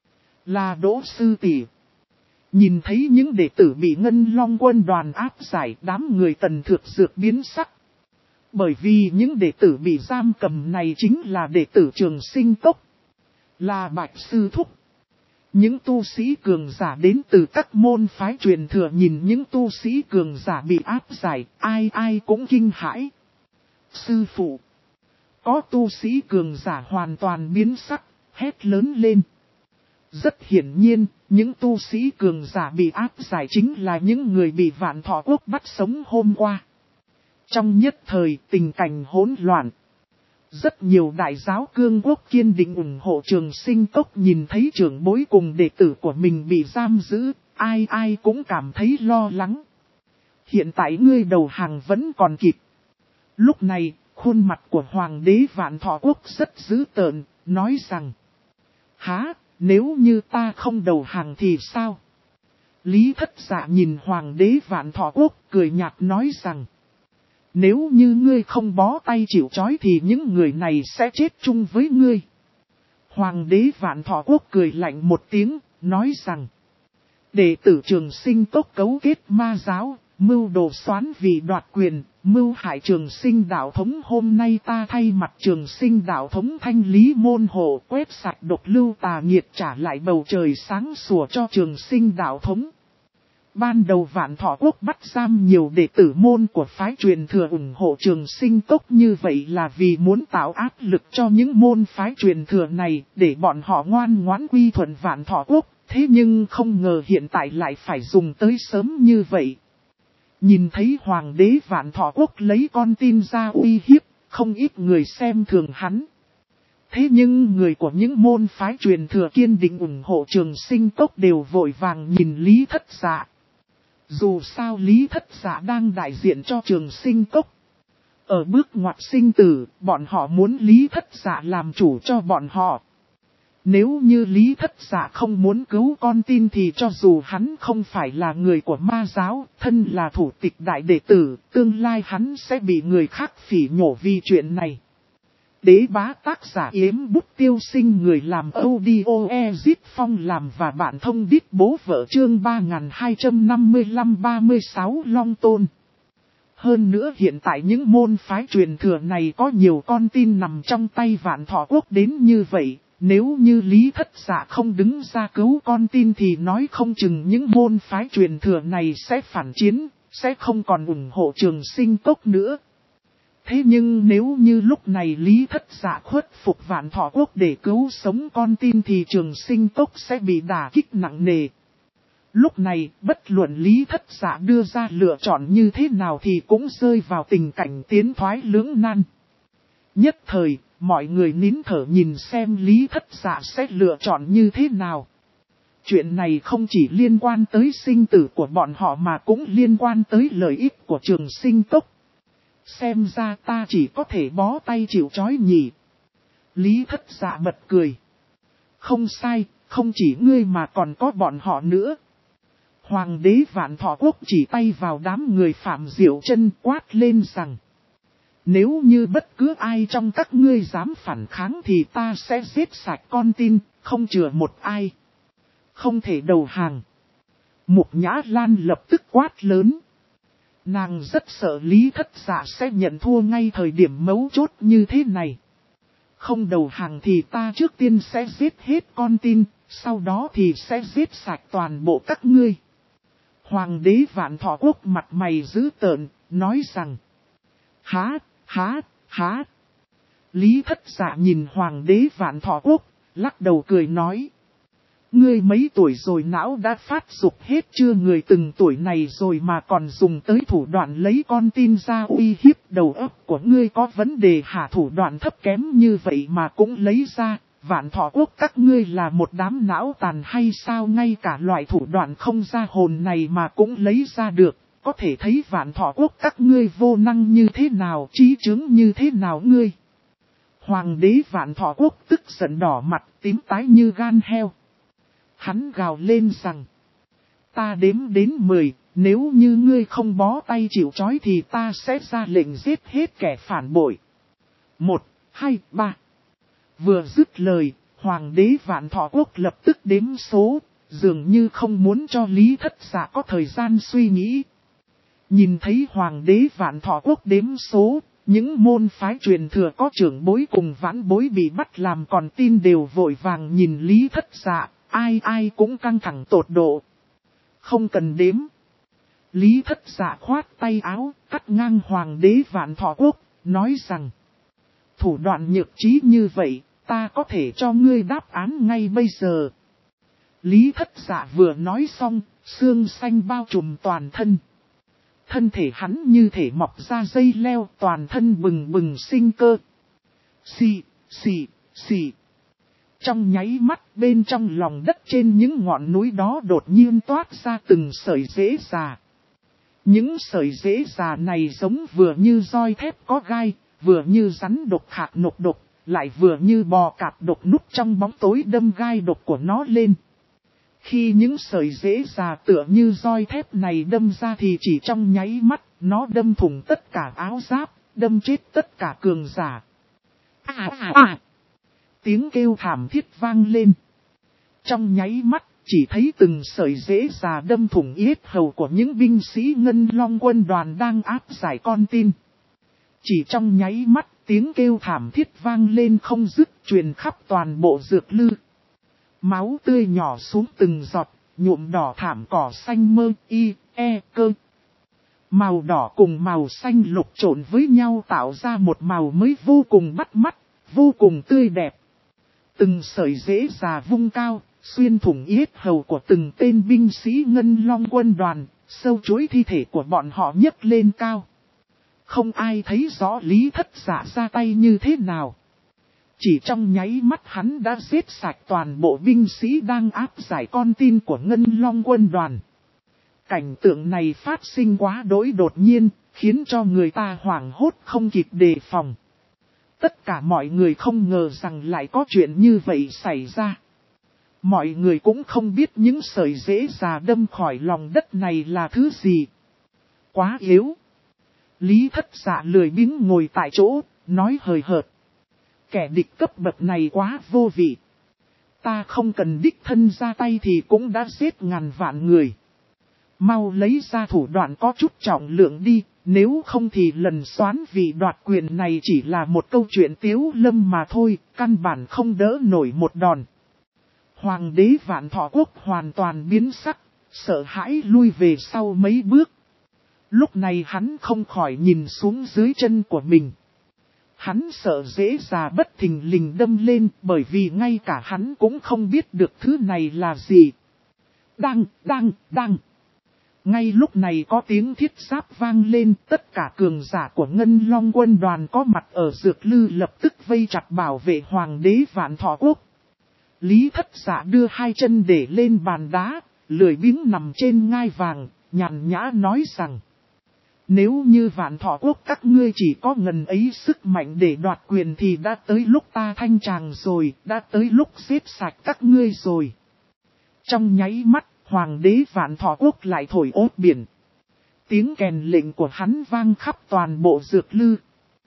Là Đỗ Sư Tỷ. Nhìn thấy những đệ tử bị Ngân Long quân đoàn áp giải, đám người Tần Thược Dược biến sắc. Bởi vì những đệ tử bị giam cầm này chính là đệ tử Trường Sinh Cốc. Là Bạch Sư Thúc. Những tu sĩ cường giả đến từ các môn phái truyền thừa nhìn những tu sĩ cường giả bị áp giải, ai ai cũng kinh hãi. Sư phụ. Có tu sĩ cường giả hoàn toàn biến sắc, hét lớn lên. Rất hiển nhiên, Những tu sĩ cường giả bị áp giải chính là những người bị Vạn Thọ Quốc bắt sống hôm qua. Trong nhất thời tình cảnh hỗn loạn. Rất nhiều đại giáo cương quốc kiên định ủng hộ Trường Sinh Cốc, nhìn thấy trưởng bối cùng đệ tử của mình bị giam giữ, ai ai cũng cảm thấy lo lắng. Hiện tại ngươi đầu hàng vẫn còn kịp. Lúc này, khuôn mặt của Hoàng đế Vạn Thọ Quốc rất dữ tợn, nói rằng: há, nếu như ta không đầu hàng thì sao? Lý Thất Dạ nhìn Hoàng đế Vạn Thọ Quốc cười nhạt nói rằng: nếu như ngươi không bó tay chịu trói thì những người này sẽ chết chung với ngươi. Hoàng đế Vạn Thọ Quốc cười lạnh một tiếng, nói rằng: đệ tử Trường Sinh Cốc cấu kết ma giáo, mưu đồ xoán vì đoạt quyền, mưu hại Trường Sinh đạo thống. Hôm nay ta thay mặt Trường Sinh đạo thống thanh lý môn hộ, quét sạch độc lưu tà nghiệt, trả lại bầu trời sáng sủa cho Trường Sinh đạo thống. Ban đầu Vạn Thọ Quốc bắt giam nhiều đệ tử môn của phái truyền thừa ủng hộ Trường Sinh Cốc như vậy là vì muốn tạo áp lực cho những môn phái truyền thừa này để bọn họ ngoan ngoãn quy thuận Vạn Thọ Quốc. Thế nhưng không ngờ hiện tại lại phải dùng tới sớm như vậy. Nhìn thấy Hoàng đế Vạn Thọ Quốc lấy con tin ra uy hiếp, không ít người xem thường hắn. Thế nhưng người của những môn phái truyền thừa kiên định ủng hộ Trường Sinh Cốc đều vội vàng nhìn Lý Thất Dạ. Dù sao Lý Thất Dạ đang đại diện cho Trường Sinh Cốc. Ở bước ngoặt sinh tử, bọn họ muốn Lý Thất Dạ làm chủ cho bọn họ. Nếu như Lý Thất Dạ không muốn cứu con tin thì cho dù hắn không phải là người của ma giáo, thân là thủ tịch đại đệ tử, tương lai hắn sẽ bị người khác phỉ nhổ vì chuyện này. Đế bá tác giả Yếm Bút Tiêu Sinh, người làm audio Ezit Phong làm và bạn thông đít bố vợ, chương 3255-36 Long Tôn. Hơn nữa hiện tại những môn phái truyền thừa này có nhiều con tin nằm trong tay Vạn Thọ Quốc đến như vậy. Nếu như Lý Thất Dạ không đứng ra cứu con tin thì nói không chừng những môn phái truyền thừa này sẽ phản chiến, sẽ không còn ủng hộ Trường Sinh Cốc nữa. Thế nhưng nếu như lúc này Lý Thất Dạ khuất phục Vạn Thọ Quốc để cứu sống con tin thì Trường Sinh Cốc sẽ bị đả kích nặng nề. Lúc này, bất luận Lý Thất Dạ đưa ra lựa chọn như thế nào thì cũng rơi vào tình cảnh tiến thoái lưỡng nan. Nhất thời, mọi người nín thở nhìn xem Lý Thất Dạ sẽ lựa chọn như thế nào. Chuyện này không chỉ liên quan tới sinh tử của bọn họ mà cũng liên quan tới lợi ích của Trường Sinh Cốc. Xem ra ta chỉ có thể bó tay chịu trói nhỉ. Lý Thất Dạ bật cười. Không sai, không chỉ ngươi mà còn có bọn họ nữa. Hoàng đế Vạn Thọ Quốc chỉ tay vào đám người Phạm Diệu Chân quát lên rằng: nếu như bất cứ ai trong các ngươi dám phản kháng thì ta sẽ giết sạch con tin, không chừa một ai. Không thể đầu hàng. Mục Nhã Lan lập tức quát lớn. Nàng rất sợ Lý Thất Dạ sẽ nhận thua ngay thời điểm mấu chốt như thế này. Không đầu hàng thì ta trước tiên sẽ giết hết con tin, sau đó thì sẽ giết sạch toàn bộ các ngươi. Hoàng đế Vạn Thọ Quốc mặt mày dữ tợn, nói rằng: há. Lý Thất Dạ nhìn Hoàng đế Vạn Thọ Quốc, lắc đầu cười nói: ngươi mấy tuổi rồi, não đã phát dục hết chưa? Người từng tuổi này rồi mà còn dùng tới thủ đoạn lấy con tin ra uy hiếp, đầu óc của ngươi có vấn đề hả? Thủ đoạn thấp kém như vậy mà cũng lấy ra, Vạn Thọ Quốc các ngươi là một đám não tàn hay sao? Ngay cả loại thủ đoạn không ra hồn này mà cũng lấy ra được. Có thể thấy Vạn Thọ Quốc các ngươi vô năng như thế nào, trí chứng như thế nào ngươi. Hoàng đế Vạn Thọ Quốc tức giận đỏ mặt, tím tái như gan heo. Hắn gào lên rằng: ta đếm đến 10, nếu như ngươi không bó tay chịu trói thì ta sẽ ra lệnh giết hết kẻ phản bội. 1, 2, 3. Vừa dứt lời, Hoàng đế Vạn Thọ Quốc lập tức đếm số, dường như không muốn cho Lý Thất Dạ có thời gian suy nghĩ. Nhìn thấy Hoàng đế Vạn Thọ Quốc đếm số, những môn phái truyền thừa có trưởng bối cùng vãn bối bị bắt làm còn tin đều vội vàng nhìn Lý Thất Dạ, ai ai cũng căng thẳng tột độ. Không cần đếm. Lý Thất Dạ khoát tay áo, cắt ngang Hoàng đế Vạn Thọ Quốc, nói rằng: thủ đoạn nhược trí như vậy, ta có thể cho ngươi đáp án ngay bây giờ. Lý Thất Dạ vừa nói xong, xương xanh bao trùm toàn thân. Thân thể hắn như thể mọc ra dây leo, toàn thân bừng bừng sinh cơ. Xì, xì, xì. Trong nháy mắt bên trong lòng đất trên những ngọn núi đó đột nhiên toát ra từng sợi rễ già. Những sợi rễ già này giống vừa như roi thép có gai, vừa như rắn độc khạc nọc độc, lại vừa như bò cạp độc núp trong bóng tối đâm gai độc của nó lên. Khi những sợi rễ già tựa như roi thép này đâm ra thì chỉ trong nháy mắt, nó đâm thủng tất cả áo giáp, đâm chết tất cả cường giả. Tiếng kêu thảm thiết vang lên. Trong nháy mắt, chỉ thấy từng sợi rễ già đâm thủng yết hầu của những binh sĩ Ngân Long quân đoàn đang áp giải con tin. Chỉ trong nháy mắt, tiếng kêu thảm thiết vang lên không dứt, truyền khắp toàn bộ dược lư. Máu tươi nhỏ xuống từng giọt, nhuộm đỏ thảm cỏ xanh mơ cơ. Màu đỏ cùng màu xanh lục trộn với nhau tạo ra một màu mới vô cùng bắt mắt, vô cùng tươi đẹp. Từng sợi rễ già vung cao, xuyên thủng yết hầu của từng tên binh sĩ Ngân Long quân đoàn, sâu chuỗi thi thể của bọn họ nhấc lên cao. Không ai thấy rõ Lý Thất Dạ ra tay như thế nào. Chỉ trong nháy mắt hắn đã giết sạch toàn bộ binh sĩ đang áp giải con tin của Ngân Long quân đoàn. Cảnh tượng này phát sinh quá đỗi đột nhiên, khiến cho người ta hoảng hốt không kịp đề phòng. Tất cả mọi người không ngờ rằng lại có chuyện như vậy xảy ra. Mọi người cũng không biết những sợi rễ già đâm khỏi lòng đất này là thứ gì. Quá yếu. Lý Thất Dạ lười biếng ngồi tại chỗ, nói hời hợt. Kẻ địch cấp bậc này quá vô vị. Ta không cần đích thân ra tay thì cũng đã giết ngàn vạn người. Mau lấy ra thủ đoạn có chút trọng lượng đi, nếu không thì lần xoán vị đoạt quyền này chỉ là một câu chuyện tiếu lâm mà thôi, căn bản không đỡ nổi một đòn. Hoàng đế Vạn Thọ Quốc hoàn toàn biến sắc, sợ hãi lui về sau mấy bước. Lúc này hắn không khỏi nhìn xuống dưới chân của mình. Hắn sợ dễ già bất thình lình đâm lên bởi vì ngay cả hắn cũng không biết được thứ này là gì. Đăng. Ngay lúc này có tiếng thiết giáp vang lên, tất cả cường giả của Ngân Long quân đoàn có mặt ở dược lư lập tức vây chặt bảo vệ Hoàng đế Vạn Thọ Quốc. Lý Thất Dạ đưa hai chân để lên bàn đá, lười biếng nằm trên ngai vàng, nhàn nhã nói rằng. Nếu như Vạn Thọ Quốc các ngươi chỉ có ngần ấy sức mạnh để đoạt quyền thì đã tới lúc ta thanh tràng rồi, đã tới lúc giết sạch các ngươi rồi. Trong nháy mắt, Hoàng đế Vạn Thọ Quốc lại thổi ốt biển. Tiếng kèn lệnh của hắn vang khắp toàn bộ dược lư.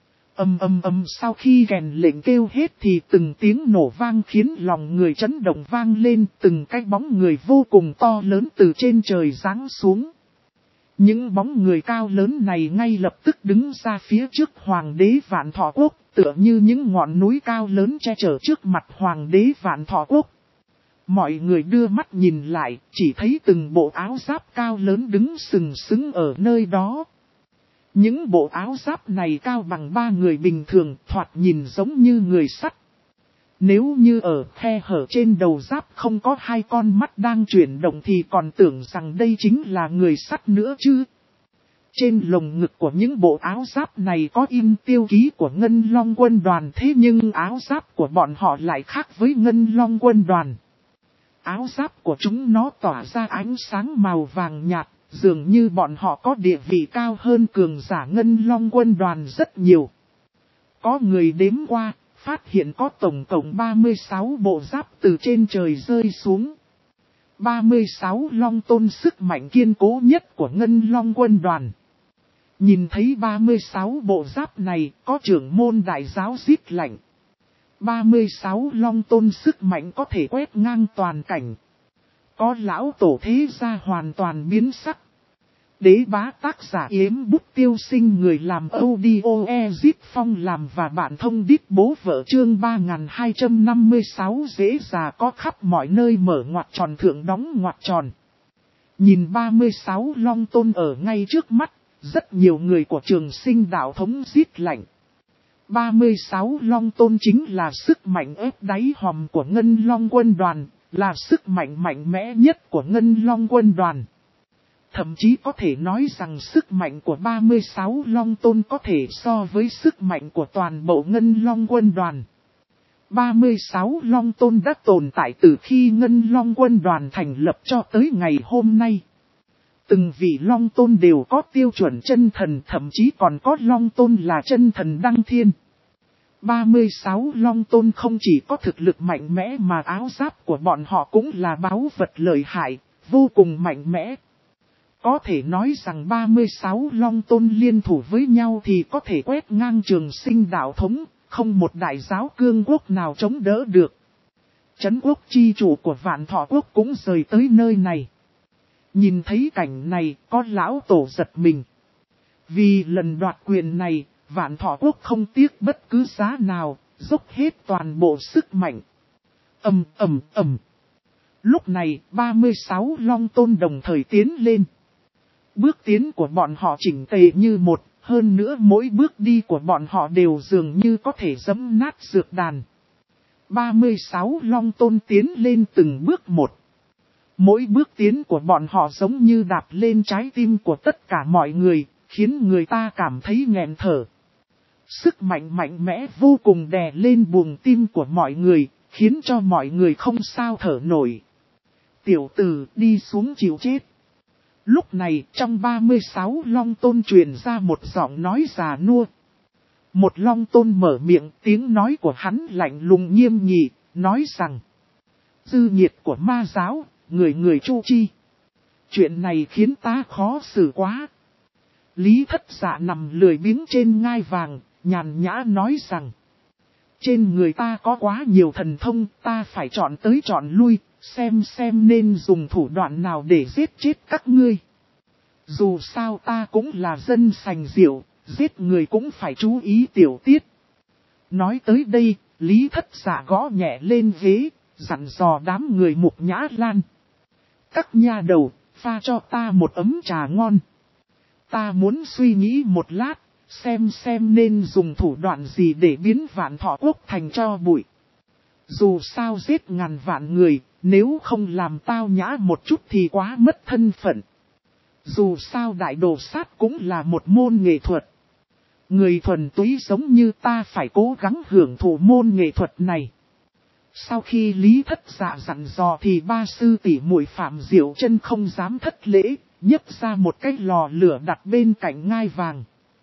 Sau khi kèn lệnh kêu hết thì từng tiếng nổ vang khiến lòng người chấn động vang lên, từng cái bóng người vô cùng to lớn từ trên trời giáng xuống. Những bóng người cao lớn này ngay lập tức đứng ra phía trước Hoàng đế Vạn Thọ Quốc, tựa như những ngọn núi cao lớn che chở trước mặt Hoàng đế Vạn Thọ Quốc. Mọi người đưa mắt nhìn lại, chỉ thấy từng bộ áo giáp cao lớn đứng sừng sững ở nơi đó. Những bộ áo giáp này cao bằng 3 người bình thường, thoạt nhìn giống như người sắt. Nếu như ở khe hở trên đầu giáp không có 2 con mắt đang chuyển động thì còn tưởng rằng đây chính là người sắt nữa chứ. Trên lồng ngực của những bộ áo giáp này có in tiêu ký của Ngân Long quân đoàn, thế nhưng áo giáp của bọn họ lại khác với Ngân Long quân đoàn. Áo giáp của chúng nó tỏa ra ánh sáng màu vàng nhạt, dường như bọn họ có địa vị cao hơn cường giả Ngân Long quân đoàn rất nhiều. Có người đếm qua, phát hiện có tổng cộng 36 bộ giáp từ trên trời rơi xuống. 36 long tôn sức mạnh kiên cố nhất của Ngân Long quân đoàn. Nhìn thấy 36 bộ giáp này, có trưởng môn đại giáo rít lạnh. 36 long tôn sức mạnh có thể quét ngang toàn cảnh. Có lão tổ thế gia hoàn toàn biến sắc. Đế bá tác giả Yếm Bút Tiêu Sinh, người làm audio Ezit Phong làm và bạn thông đít bố vợ chương 3256 dễ già có khắp mọi nơi mở ngoặc tròn thượng đóng ngoặc tròn. Nhìn 36 long tôn ở ngay trước mắt, rất nhiều người của Trường Sinh đạo thống rít lạnh. 36 long tôn chính là sức mạnh ép đáy hòm của Ngân Long quân đoàn, là sức mạnh mạnh mẽ nhất của Ngân Long quân đoàn. Thậm chí có thể nói rằng sức mạnh của 36 Long Tôn có thể so với sức mạnh của toàn bộ Ngân Long quân đoàn. 36 Long Tôn đã tồn tại từ khi Ngân Long quân đoàn thành lập cho tới ngày hôm nay. Từng vị Long Tôn đều có tiêu chuẩn chân thần, thậm chí còn có Long Tôn là chân thần đăng thiên. 36 Long Tôn không chỉ có thực lực mạnh mẽ mà áo giáp của bọn họ cũng là báu vật lợi hại, vô cùng mạnh mẽ. Có thể nói rằng 36 Long Tôn liên thủ với nhau thì có thể quét ngang Trường Sinh đạo thống, không một đại giáo cương quốc nào chống đỡ được. Trấn quốc chi chủ của Vạn Thọ quốc cũng rời tới nơi này. Nhìn thấy cảnh này, có lão tổ giật mình. Vì lần đoạt quyền này, Vạn Thọ quốc không tiếc bất cứ giá nào, dốc hết toàn bộ sức mạnh. ầm. Lúc này, 36 Long Tôn đồng thời tiến lên. Bước tiến của bọn họ chỉnh tề như một, hơn nữa mỗi bước đi của bọn họ đều dường như có thể giẫm nát dược đàn. 36 Long Tôn tiến lên từng bước một. Mỗi bước tiến của bọn họ giống như đạp lên trái tim của tất cả mọi người, khiến người ta cảm thấy nghẹn thở. Sức mạnh mạnh mẽ vô cùng đè lên buồng tim của mọi người, khiến cho mọi người không sao thở nổi. Tiểu tử đi xuống chịu chết. Lúc này trong 36 Long Tôn truyền ra một giọng nói già nua. Một Long Tôn mở miệng, tiếng nói của hắn lạnh lùng nghiêm nghị, nói rằng: dư nhiệt của ma giáo, người người chu chi. Chuyện này khiến ta khó xử quá. Lý Thất Dạ nằm lười biếng trên ngai vàng, nhàn nhã nói rằng: trên người ta có quá nhiều thần thông, ta phải chọn tới chọn lui, xem nên dùng thủ đoạn nào để giết chết các ngươi. Dù sao ta cũng là dân sành diệu, giết người cũng phải chú ý tiểu tiết. Nói tới đây, Lý Thất Dạ gõ nhẹ lên ghế, dặn dò đám người Mục Nhã Lan. Các nha đầu, pha cho ta một ấm trà ngon. Ta muốn suy nghĩ một lát, xem nên dùng thủ đoạn gì để biến Vạn Thọ quốc thành tro bụi. Dù sao giết ngàn vạn người, nếu không làm tao nhã một chút thì quá mất thân phận. Dù sao đại đồ sát cũng là một môn nghệ thuật. Người thuần túy giống như ta phải cố gắng hưởng thụ môn nghệ thuật này. Sau khi Lý Thất Dạ dặn dò thì ba sư tỷ muội Phạm Diệu Chân không dám thất lễ, nhấc ra một cái lò lửa đặt bên cạnh ngai vàng.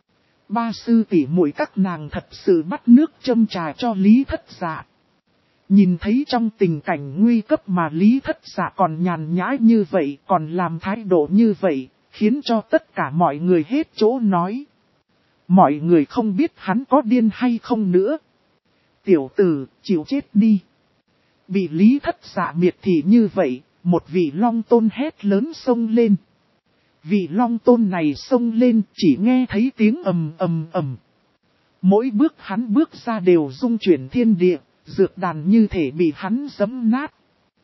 Ba sư tỷ muội các nàng thật sự bắt nước châm trà cho Lý Thất Dạ. Nhìn thấy trong tình cảnh nguy cấp mà Lý Thất Dạ còn nhàn nhã như vậy, còn làm thái độ như vậy, khiến cho tất cả mọi người hết chỗ nói. Mọi người không biết hắn có điên hay không nữa. Tiểu tử, chịu chết đi. Bị Lý Thất Dạ miệt thị như vậy, một vị Long Tôn hét lớn xông lên. Vị Long Tôn này xông lên, chỉ nghe thấy tiếng ầm. Mỗi bước hắn bước ra đều rung chuyển thiên địa, dược đàn như thể bị hắn giẫm nát.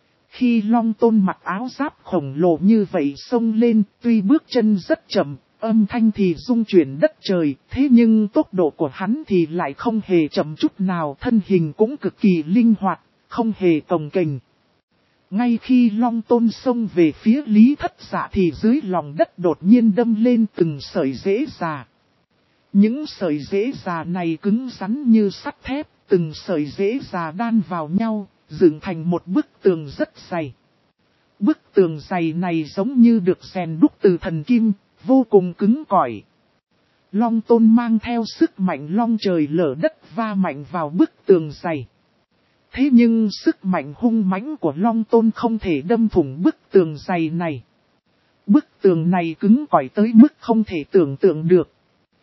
Khi Long Tôn mặc áo giáp khổng lồ như vậy xông lên, tuy bước chân rất chậm, âm thanh thì rung chuyển đất trời, thế nhưng tốc độ của hắn thì lại không hề chậm chút nào, thân hình cũng cực kỳ linh hoạt, không hề cồng kềnh. Ngay khi Long Tôn xông về phía Lý Thất Dạ thì dưới lòng đất đột nhiên đâm lên từng sợi rễ già. Những sợi rễ già này cứng rắn như sắt thép, từng sợi rễ già đan vào nhau, dựng thành một bức tường rất dày. Bức tường dày này giống như được rèn đúc từ thần kim, vô cùng cứng cỏi. Long Tôn mang theo sức mạnh long trời lở đất va mạnh vào bức tường dày. Thế nhưng sức mạnh hung mãnh của Long Tôn không thể đâm thủng bức tường dày này. Bức tường này cứng cỏi tới mức không thể tưởng tượng được.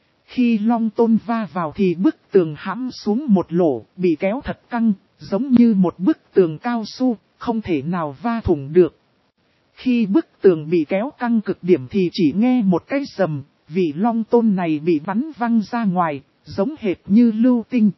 Khi Long Tôn va vào thì bức tường hãm xuống một lỗ, bị kéo thật căng, giống như một bức tường cao su, không thể nào va thủng được. Khi bức tường bị kéo căng cực điểm thì chỉ nghe một cái rầm, vị Long Tôn này bị bắn văng ra ngoài, giống hệt như lưu tinh.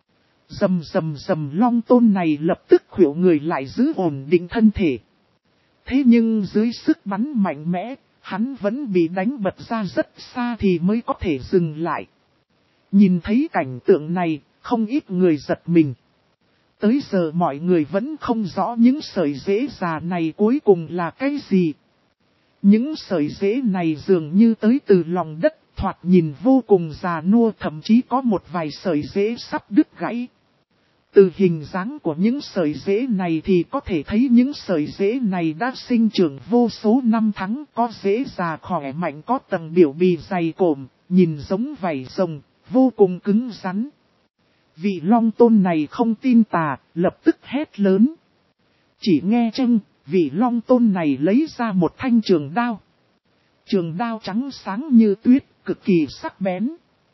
Rầm Long Tôn này lập tức khuỵu người lại giữ ổn định thân thể. Thế nhưng dưới sức bắn mạnh mẽ, hắn vẫn bị đánh bật ra rất xa thì mới có thể dừng lại. Nhìn thấy cảnh tượng này, không ít người giật mình. Tới giờ mọi người vẫn không rõ những sợi rễ già này cuối cùng là cái gì. Những sợi rễ này dường như tới từ lòng đất, thoạt nhìn vô cùng già nua, thậm chí có một vài sợi rễ sắp đứt gãy. Từ hình dáng của những sợi rễ này thì có thể thấy những sợi rễ này đã sinh trưởng vô số năm tháng, có rễ già khỏe mạnh, có tầng biểu bì dày cộm, nhìn giống vảy rồng, vô cùng cứng rắn. Vị Long Tôn này không tin tà, lập tức hét lớn. Chỉ nghe chăng, vị Long Tôn này lấy ra một thanh trường đao. Trường đao trắng sáng như tuyết, cực kỳ sắc bén.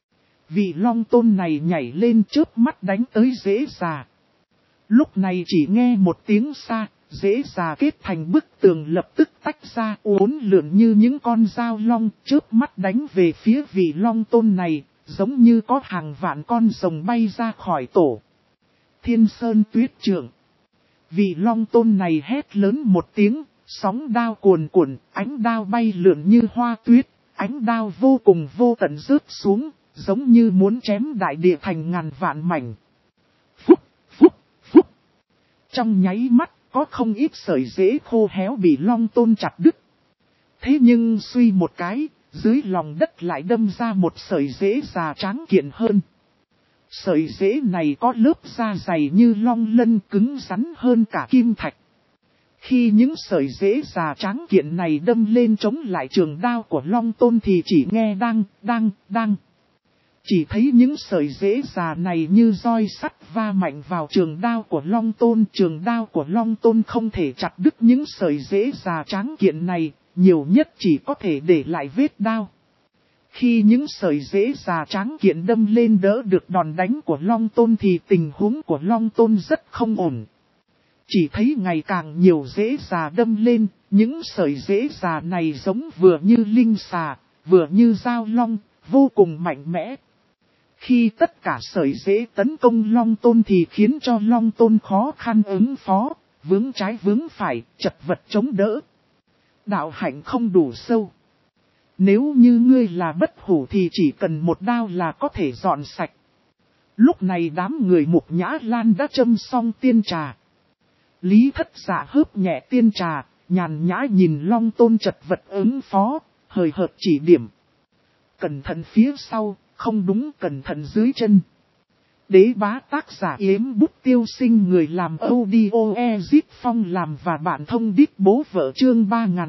Vị Long Tôn này nhảy lên chớp mắt đánh tới rễ già. Lúc này chỉ nghe một tiếng xa, rễ già kết thành bức tường lập tức tách ra, uốn lượn như những con dao long, chớp mắt đánh về phía vị Long Tôn này, giống như có hàng vạn con rồng bay ra khỏi tổ. Thiên Sơn Tuyết Trượng. Vị Long Tôn này hét lớn một tiếng, sóng đao cuồn cuộn, ánh đao bay lượn như hoa tuyết, ánh đao vô cùng vô tận rớt xuống, giống như muốn chém đại địa thành ngàn vạn mảnh. Phúc, phúc, phúc. Trong nháy mắt, có không ít sợi rễ khô héo bị Long Tôn chặt đứt. Thế nhưng suy một cái, dưới lòng đất lại đâm ra một sợi rễ già tráng kiện hơn. Sợi rễ này có lớp da dày như long lân, cứng rắn hơn cả kim thạch. Khi những sợi rễ già tráng kiện này đâm lên chống lại trường đao của Long Tôn thì chỉ nghe đang. Chỉ thấy những sợi rễ già này như roi sắt va mạnh vào trường đao của Long Tôn. Trường đao của Long Tôn không thể chặt đứt những sợi rễ già tráng kiện này, nhiều nhất chỉ có thể để lại vết đao. Khi những sợi rễ già tráng kiện đâm lên đỡ được đòn đánh của Long Tôn thì tình huống của Long Tôn rất không ổn. Chỉ thấy ngày càng nhiều rễ già đâm lên, những sợi rễ già này giống vừa như linh xà, vừa như dao long, vô cùng mạnh mẽ. Khi tất cả sợi rễ tấn công Long Tôn thì khiến cho Long Tôn khó khăn ứng phó, vướng trái vướng phải, chật vật chống đỡ. Đạo hạnh không đủ sâu. Nếu như ngươi là bất hủ thì chỉ cần một đao là có thể dọn sạch. Lúc này đám người Mục Nhã Lan đã châm xong tiên trà. Lý Thất Dạ hớp nhẹ tiên trà, nhàn nhã nhìn Long Tôn chật vật ứng phó, hời hợt chỉ điểm. Cẩn thận phía sau, không đúng, cẩn thận dưới chân. Đế Bá tác giả Yếm Bút Tiêu Sinh, người làm audio Ezip Phong làm và bạn thông đít bố vợ, chương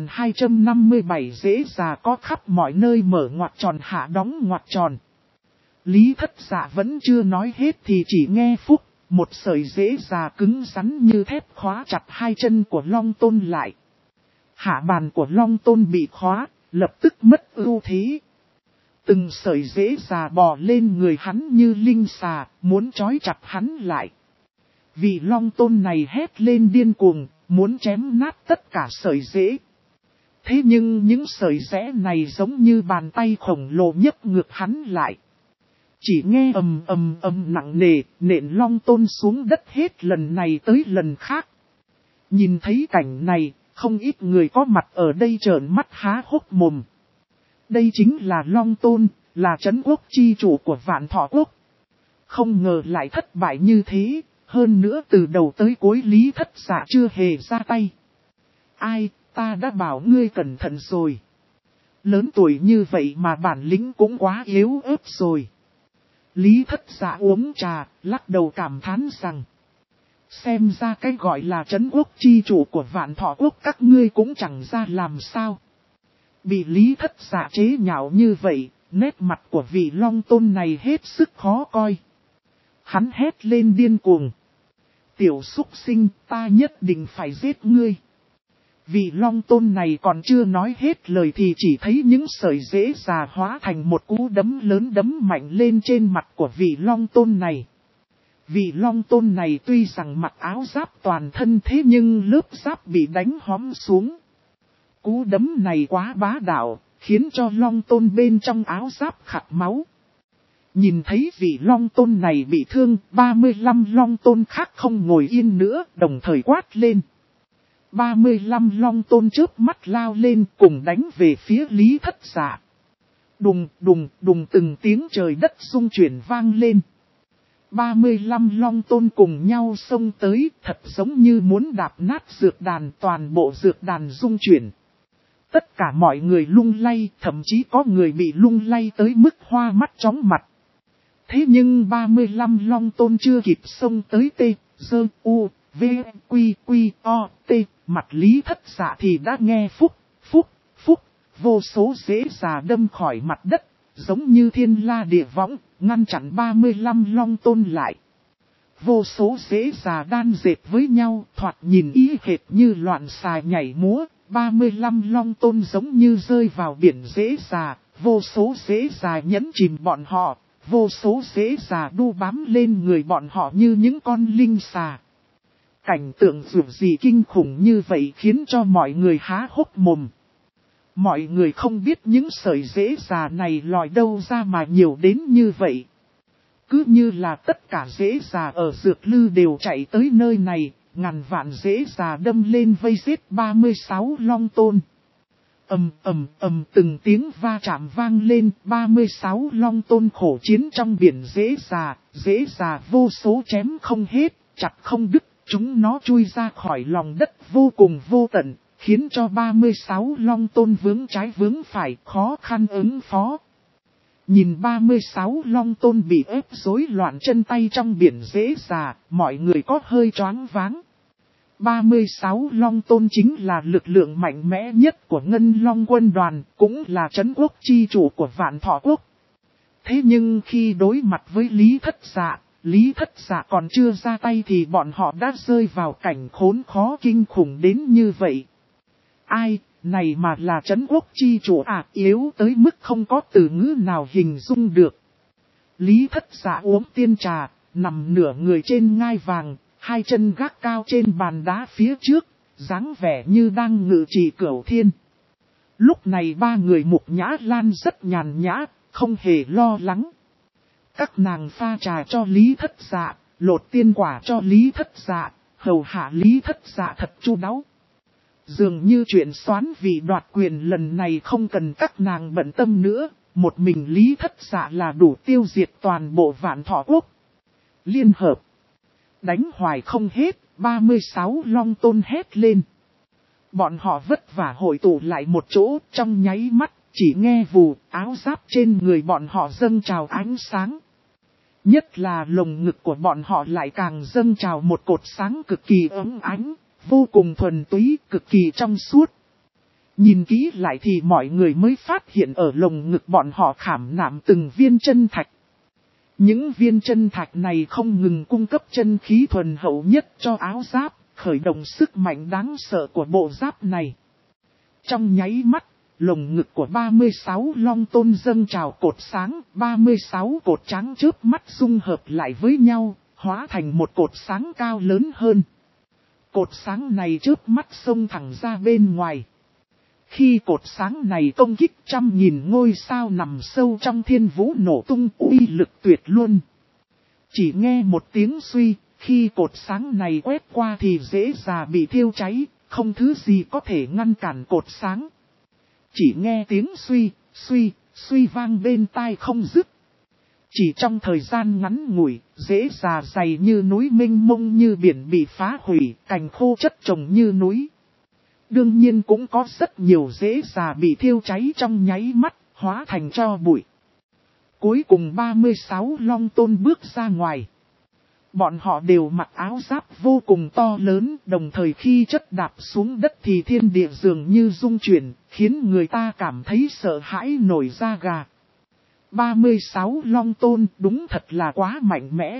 3257. Rễ già có khắp mọi nơi, mở ngoặc tròn hạ đóng ngoặc tròn. Lý Thất Dạ vẫn chưa nói hết thì chỉ nghe phúc, một sợi rễ già cứng rắn như thép khóa chặt hai chân của Long Tôn lại. Hạ bàn của Long Tôn bị khóa, lập tức mất ưu thế. Từng sợi rễ già bò lên người hắn như linh xà, muốn trói chặt hắn lại. Vị Long Tôn này hét lên điên cuồng, muốn chém nát tất cả sợi rễ. Thế nhưng những sợi rễ này giống như bàn tay khổng lồ nhấc ngược hắn lại. Chỉ nghe ầm nặng nề, nện Long Tôn xuống đất hết lần này tới lần khác. Nhìn thấy cảnh này, không ít người có mặt ở đây trợn mắt há hốc mồm. Đây chính là Long Tôn, là trấn quốc chi chủ của Vạn Thọ Quốc. Không ngờ lại thất bại như thế, hơn nữa từ đầu tới cuối Lý Thất Dạ chưa hề ra tay. Ai, ta đã bảo ngươi cẩn thận rồi. Lớn tuổi như vậy mà bản lĩnh cũng quá yếu ớt rồi. Lý Thất Dạ uống trà, lắc đầu cảm thán rằng. Xem ra cái gọi là trấn quốc chi chủ của Vạn Thọ Quốc các ngươi cũng chẳng ra làm sao. Bị Lý Thất Dạ chế nhạo như vậy, nét mặt của vị Long Tôn này hết sức khó coi. Hắn hét lên điên cuồng. Tiểu súc sinh, ta nhất định phải giết ngươi. Vị Long Tôn này còn chưa nói hết lời thì chỉ thấy những sợi rễ già hóa thành một cú đấm lớn đấm mạnh lên trên mặt của vị Long Tôn này. Vị Long Tôn này tuy rằng mặc áo giáp toàn thân thế nhưng lớp giáp bị đánh hóm xuống. Cú đấm này quá bá đạo, khiến cho Long Tôn bên trong áo giáp khạc máu. Nhìn thấy vị Long Tôn này bị thương, 35 Long Tôn khác không ngồi yên nữa, đồng thời quát lên. 35 Long Tôn chớp mắt lao lên cùng đánh về phía Lý Thất Dạ. Đùng từng tiếng trời đất rung chuyển vang lên. 35 long tôn cùng nhau xông tới, thật giống như muốn đạp nát dược đàn, toàn bộ dược đàn rung chuyển. Tất cả mọi người lung lay, thậm chí có người bị lung lay tới mức hoa mắt chóng mặt. Thế nhưng 35 long tôn chưa kịp xông tới T, Dơ, U, V, Quy, Quy, O, T, mặt Lý Thất Dạ thì đã nghe phúc, phúc, phúc, vô số rễ già đâm khỏi mặt đất, giống như thiên la địa võng, ngăn chặn 35 long tôn lại. Vô số rễ già đan dệt với nhau, thoạt nhìn ý hệt như loạn xà nhảy múa, 35 long tôn giống như rơi vào biển rễ già, vô số rễ già nhấn chìm bọn họ, vô số rễ già đu bám lên người bọn họ như những con linh xà. Cảnh tượng dù gì kinh khủng như vậy khiến cho mọi người há hốc mồm. Mọi người không biết những sợi rễ già này lòi đâu ra mà nhiều đến như vậy. Cứ như là tất cả rễ già ở dược lư đều chạy tới nơi này, ngàn vạn rễ già đâm lên vây giết 36 long tôn. Từng tiếng va chạm vang lên, 36 long tôn khổ chiến trong biển rễ già vô số chém không hết, chặt không đứt, chúng nó chui ra khỏi lòng đất vô cùng vô tận, khiến cho 36 long tôn vướng trái vướng phải, khó khăn ứng phó. Nhìn 36 long tôn bị ép rối loạn chân tay trong biển rễ già, mọi người có hơi choáng váng. 36 long tôn chính là lực lượng mạnh mẽ nhất của Ngân Long quân đoàn, cũng là trấn quốc chi chủ của Vạn Thọ quốc. Thế nhưng khi đối mặt với Lý Thất Dạ còn chưa ra tay thì bọn họ đã rơi vào cảnh khốn khó kinh khủng đến như vậy. Ai, này mà là trấn quốc chi chủ yếu tới mức không có từ ngữ nào hình dung được. Lý Thất Dạ uống tiên trà, nằm nửa người trên ngai vàng, hai chân gác cao trên bàn đá phía trước, dáng vẻ như đang ngự trị cửu thiên. Lúc này ba người Mục Nhã Lan rất nhàn nhã, không hề lo lắng. Các nàng pha trà cho Lý Thất Dạ, lột tiên quả cho Lý Thất Dạ, hầu hạ Lý Thất Dạ thật chu đáo. Dường như chuyện xoán vị đoạt quyền lần này không cần các nàng bận tâm nữa, một mình Lý Thất Dạ là đủ tiêu diệt toàn bộ Vạn Thọ quốc. Liên hợp. Đánh hoài không hết, 36 long tôn hét lên. Bọn họ vất vả hội tụ lại một chỗ, trong nháy mắt, chỉ nghe vù, áo giáp trên người bọn họ dâng trào ánh sáng. Nhất là lồng ngực của bọn họ lại càng dâng trào một cột sáng cực kỳ ấm ánh, vô cùng thuần túy, cực kỳ trong suốt. Nhìn kỹ lại thì mọi người mới phát hiện ở lồng ngực bọn họ khảm nạm từng viên chân thạch. Những viên chân thạch này không ngừng cung cấp chân khí thuần hậu nhất cho áo giáp, khởi động sức mạnh đáng sợ của bộ giáp này. Trong nháy mắt, lồng ngực của 36 long tôn dâng trào cột sáng, 36 cột trắng chớp mắt dung hợp lại với nhau, hóa thành một cột sáng cao lớn hơn. Cột sáng này chớp mắt xông thẳng ra bên ngoài. Khi cột sáng này công kích 100.000 ngôi sao nằm sâu trong thiên vũ nổ tung, uy lực tuyệt luôn. Chỉ nghe một tiếng suy, khi cột sáng này quét qua thì dễ dàng bị thiêu cháy, không thứ gì có thể ngăn cản cột sáng. Chỉ nghe tiếng suy vang bên tai không dứt. Chỉ trong thời gian ngắn ngủi, dễ dàng dày như núi mênh mông như biển bị phá hủy, cành khô chất chồng như núi. Đương nhiên cũng có rất nhiều rễ già bị thiêu cháy trong nháy mắt, hóa thành tro bụi. Cuối cùng 36 long tôn bước ra ngoài. Bọn họ đều mặc áo giáp vô cùng to lớn, đồng thời khi chất đạp xuống đất thì thiên địa dường như rung chuyển, khiến người ta cảm thấy sợ hãi nổi da gà. 36 long tôn đúng thật là quá mạnh mẽ.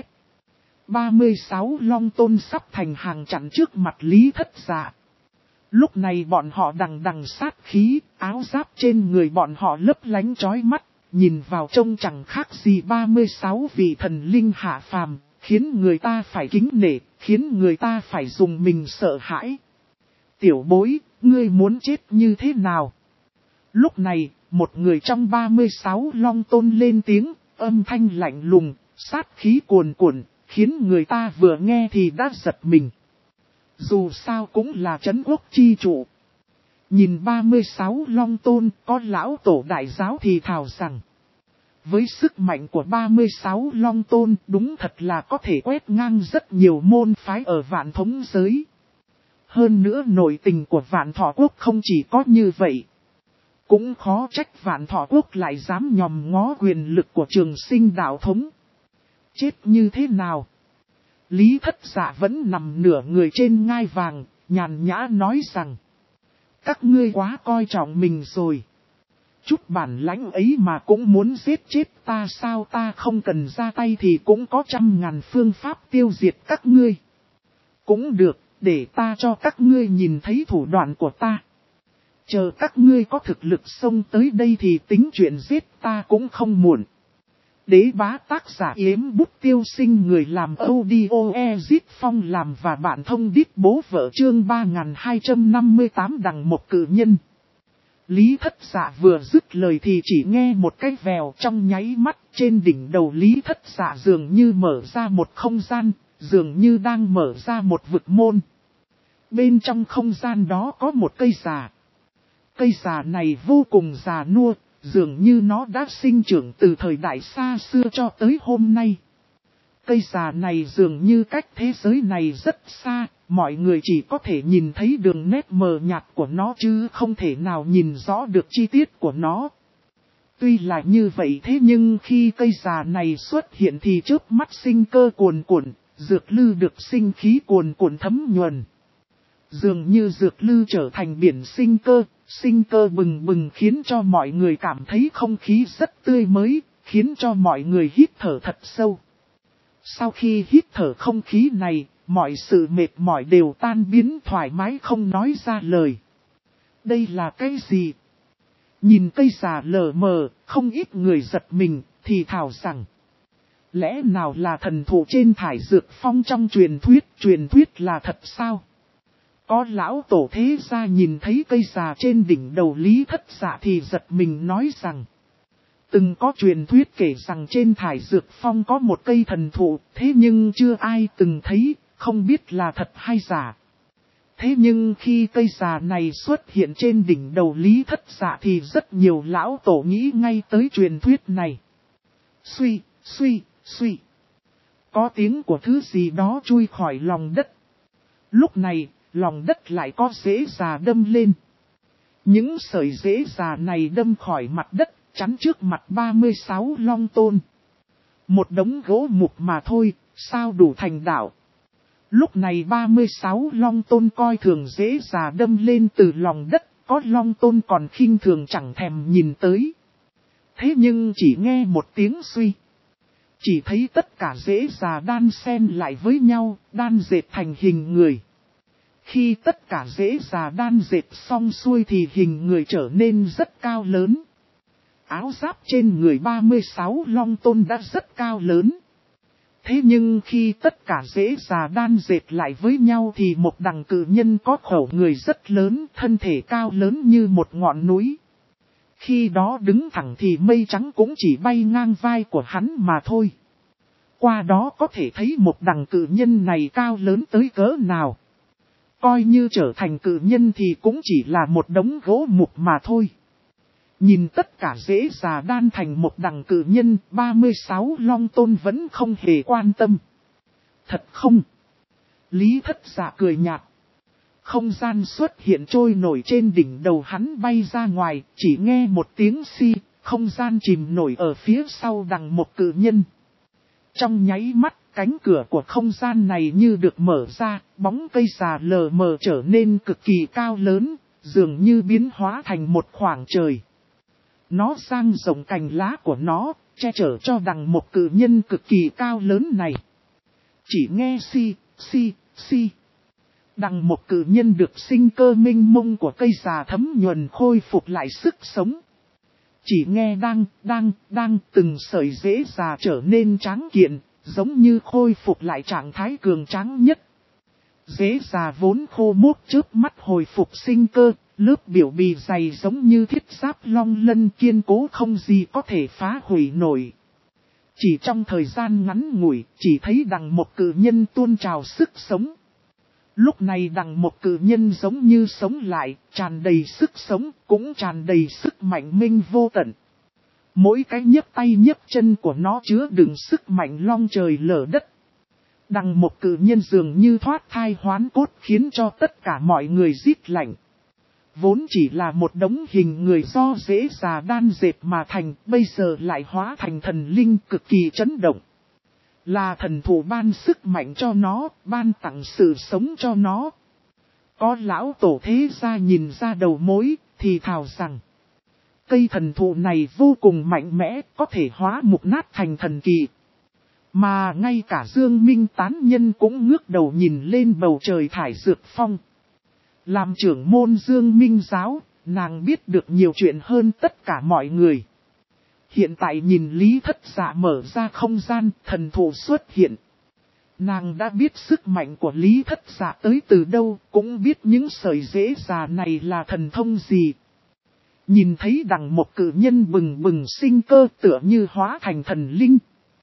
36 long tôn sắp thành hàng chặn trước mặt Lý Thất Dạ. Lúc này bọn họ đằng sát khí, áo giáp trên người bọn họ lấp lánh chói mắt, nhìn vào trông chẳng khác gì 36 vị thần linh hạ phàm, khiến người ta phải kính nể, khiến người ta phải dùng mình sợ hãi. Tiểu bối, ngươi muốn chết như thế nào? Lúc này, một người trong 36 long tôn lên tiếng, âm thanh lạnh lùng, sát khí cuồn cuộn, khiến người ta vừa nghe thì đã giật mình. Dù sao cũng là trấn quốc chi chủ. Nhìn 36 long tôn, có lão tổ đại giáo thì thào rằng. Với sức mạnh của 36 Long Tôn đúng thật là có thể quét ngang rất nhiều môn phái ở Vạn Thống giới. Hơn nữa nội tình của Vạn Thọ Quốc không chỉ có như vậy. Cũng khó trách Vạn Thọ Quốc lại dám nhòm ngó quyền lực của Trường Sinh đạo thống. Chết như thế nào? Lý Thất Dạ vẫn nằm nửa người trên ngai vàng, nhàn nhã nói rằng. Các ngươi quá coi trọng mình rồi. Chút bản lãnh ấy mà cũng muốn giết chết ta sao, ta không cần ra tay thì cũng có 100.000 phương pháp tiêu diệt các ngươi. Cũng được, để ta cho các ngươi nhìn thấy thủ đoạn của ta. Chờ các ngươi có thực lực xông tới đây thì tính chuyện giết ta cũng không muộn. Đế bá tác giả Yếm Bút Tiêu Sinh, người làm audio Ezit Phong làm và bạn thông đít bố vợ, chương 3258 đằng một cử nhân. Lý Thất Dạ vừa dứt lời thì chỉ nghe một cái vèo, trong nháy mắt trên đỉnh đầu Lý Thất Dạ dường như mở ra một không gian, dường như đang mở ra một vực môn. Bên trong không gian đó có một cây già. Cây già này vô cùng già nua, dường như nó đã sinh trưởng từ thời đại xa xưa cho tới hôm nay. Cây già này dường như cách thế giới này rất xa, mọi người chỉ có thể nhìn thấy đường nét mờ nhạt của nó chứ không thể nào nhìn rõ được chi tiết của nó. Tuy là như vậy thế nhưng khi cây già này xuất hiện thì trước mắt sinh cơ cuồn cuộn, dược lư được sinh khí cuồn cuộn thấm nhuần. Dường như dược lư trở thành biển sinh cơ bừng bừng khiến cho mọi người cảm thấy không khí rất tươi mới, khiến cho mọi người hít thở thật sâu. Sau khi hít thở không khí này, mọi sự mệt mỏi đều tan biến thoải mái không nói ra lời. Đây là cái gì? Nhìn cây già lờ mờ, không ít người giật mình, thì thào rằng. Lẽ nào là thần thụ trên thải dược phong trong truyền thuyết là thật sao? Có lão tổ thế gia nhìn thấy cây già trên đỉnh đầu Lý Thất Dạ thì giật mình nói rằng. Từng có truyền thuyết kể rằng trên thải dược phong có một cây thần thụ, thế nhưng chưa ai từng thấy, không biết là thật hay giả. Thế nhưng khi cây già này xuất hiện trên đỉnh đầu Lý Thất Dạ thì rất nhiều lão tổ nghĩ ngay tới truyền thuyết này. Suy. Có tiếng của thứ gì đó chui khỏi lòng đất. Lúc này, lòng đất lại có rễ già đâm lên. Những sợi rễ già này đâm khỏi mặt đất, chắn trước mặt 36 Long Tôn. Một đống gỗ mục mà thôi, sao đủ thành đạo. Lúc này 36 Long Tôn coi thường rễ già đâm lên từ lòng đất, có Long Tôn còn khinh thường chẳng thèm nhìn tới. Thế nhưng chỉ nghe một tiếng suy. Chỉ thấy tất cả rễ già đan xen lại với nhau, đan dệt thành hình người. Khi tất cả rễ già đan dệt xong xuôi thì hình người trở nên rất cao lớn. Áo giáp trên người 36 Long Tôn đã rất cao lớn. Thế nhưng khi tất cả rễ già đan dệt lại với nhau thì một đằng cự nhân có khẩu người rất lớn, thân thể cao lớn như một ngọn núi. Khi đó đứng thẳng thì mây trắng cũng chỉ bay ngang vai của hắn mà thôi. Qua đó có thể thấy một đằng cự nhân này cao lớn tới cỡ nào. Coi như trở thành cự nhân thì cũng chỉ là một đống gỗ mục mà thôi. Nhìn tất cả rễ già đan thành một đằng cự nhân, 36 Long Tôn vẫn không hề quan tâm. Thật không? Lý Thất Dạ cười nhạt. Không gian xuất hiện trôi nổi trên đỉnh đầu hắn bay ra ngoài, chỉ nghe một tiếng xi, không gian chìm nổi ở phía sau đằng một cự nhân. Trong nháy mắt, cánh cửa của không gian này như được mở ra, bóng cây già lờ mờ trở nên cực kỳ cao lớn, dường như biến hóa thành một khoảng trời. Nó dang rộng cành lá của nó, che chở cho đằng một cự nhân cực kỳ cao lớn này. Chỉ nghe xi. Đằng một cự nhân được sinh cơ minh mông của cây già thấm nhuần khôi phục lại sức sống. Chỉ nghe đang từng sợi rễ già trở nên tráng kiện, giống như khôi phục lại trạng thái cường tráng nhất. Rễ già vốn khô mốc chớp mắt hồi phục sinh cơ, lớp biểu bì dày giống như thiết giáp long lân kiên cố không gì có thể phá hủy nổi. Chỉ trong thời gian ngắn ngủi, chỉ thấy đằng một cự nhân tuôn trào sức sống. Lúc này đằng một cự nhân giống như sống lại, tràn đầy sức sống, cũng tràn đầy sức mạnh minh vô tận. Mỗi cái nhấc tay nhấc chân của nó chứa đựng sức mạnh long trời lở đất. Đằng một cự nhân dường như thoát thai hoán cốt khiến cho tất cả mọi người rít lạnh. Vốn chỉ là một đống hình người do dễ già đan dệt mà thành, bây giờ lại hóa thành thần linh cực kỳ chấn động. Là thần thủ ban sức mạnh cho nó, ban tặng sự sống cho nó. Có lão tổ thế gia nhìn ra đầu mối, thì thào rằng cây thần thụ này vô cùng mạnh mẽ, có thể hóa mục nát thành thần kỳ. Mà ngay cả Dương Minh tán nhân cũng ngước đầu nhìn lên bầu trời thải dược phong. Làm trưởng môn Dương Minh giáo, nàng biết được nhiều chuyện hơn tất cả mọi người. Hiện tại nhìn Lý Thất Dạ mở ra không gian, thần thụ xuất hiện. Nàng đã biết sức mạnh của Lý Thất Dạ tới từ đâu, cũng biết những sợi rễ già này là thần thông gì. Nhìn thấy đằng một cự nhân bừng bừng sinh cơ tựa như hóa thành thần linh.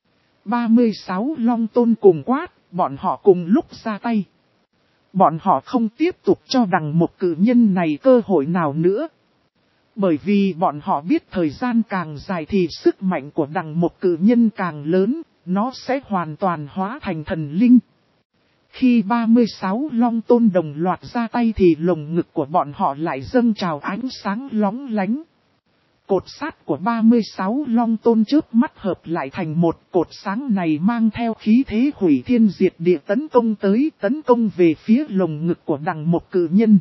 36 Long Tôn cùng quát, bọn họ cùng lúc ra tay. Bọn họ không tiếp tục cho đằng một cự nhân này cơ hội nào nữa. Bởi vì bọn họ biết thời gian càng dài thì sức mạnh của đằng một cự nhân càng lớn, nó sẽ hoàn toàn hóa thành thần linh. Khi 36 Long Tôn đồng loạt ra tay thì lồng ngực của bọn họ lại dâng trào ánh sáng lóng lánh. Cột sát của 36 Long Tôn chớp mắt hợp lại thành một cột sáng này mang theo khí thế hủy thiên diệt địa tấn công về phía lồng ngực của đằng một cự nhân.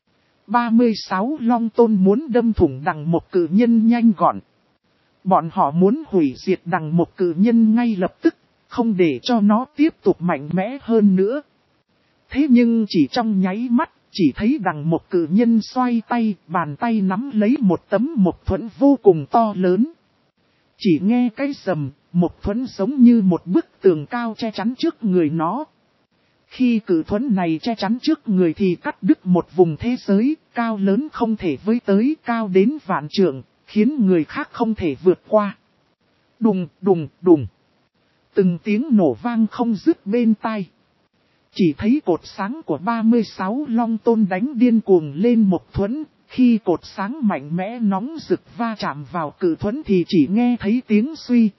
36 Long Tôn muốn đâm thủng đằng một cự nhân nhanh gọn. Bọn họ muốn hủy diệt đằng một cự nhân ngay lập tức, không để cho nó tiếp tục mạnh mẽ hơn nữa. Thế nhưng chỉ trong nháy mắt, chỉ thấy đằng một cự nhân xoay tay, bàn tay nắm lấy một tấm mộc thuẫn vô cùng to lớn. Chỉ nghe cái rầm, mộc thuẫn giống như một bức tường cao che chắn trước người nó. Khi cự thuẫn này che chắn trước người thì cắt đứt một vùng thế giới, cao lớn không thể với tới, cao đến vạn trượng, khiến người khác không thể vượt qua. Đùng, đùng, đùng. Từng tiếng nổ vang không dứt bên tai. Chỉ thấy cột sáng của 36 Long Tôn đánh điên cuồng lên một thuẫn, khi cột sáng mạnh mẽ nóng rực va chạm vào cự thuẫn thì chỉ nghe thấy tiếng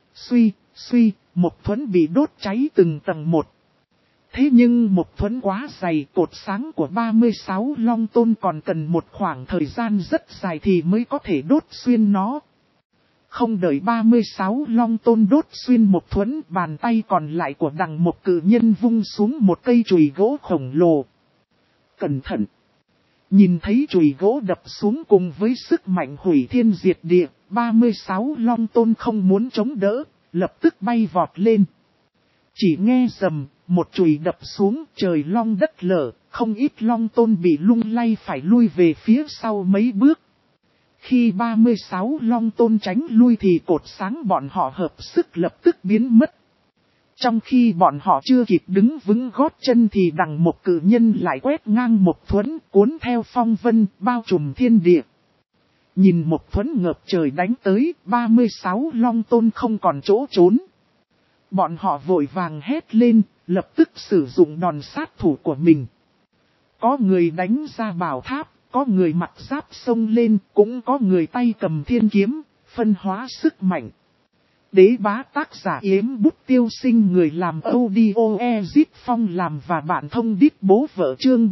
suy, một thuẫn bị đốt cháy từng tầng một. Thế nhưng một thuẫn quá dày, cột sáng của 36 Long Tôn còn cần một khoảng thời gian rất dài thì mới có thể đốt xuyên nó. Không đợi 36 Long Tôn đốt xuyên một thuẫn, bàn tay còn lại của đằng một cự nhân vung xuống một cây chùy gỗ khổng lồ. Cẩn thận! Nhìn thấy chùy gỗ đập xuống cùng với sức mạnh hủy thiên diệt địa, 36 Long Tôn không muốn chống đỡ, lập tức bay vọt lên. Chỉ nghe rầm, một chùy đập xuống, trời long đất lở, không ít Long Tôn bị lung lay phải lui về phía sau mấy bước. Khi 36 Long Tôn tránh lui thì cột sáng bọn họ hợp sức lập tức biến mất. Trong khi bọn họ chưa kịp đứng vững gót chân thì đằng một cự nhân lại quét ngang một thuẫn cuốn theo phong vân bao trùm thiên địa. Nhìn một thuẫn ngập trời đánh tới, 36 Long Tôn không còn chỗ trốn. Bọn họ vội vàng hét lên, lập tức sử dụng đòn sát thủ của mình. Có người đánh ra bảo tháp. Có người mặt giáp sông lên, cũng có người tay cầm thiên kiếm, phân hóa sức mạnh. Đế bá tác giả Yếm Bút Tiêu Sinh, người làm audio Ezit Phong làm và bạn thông đít bố vợ chương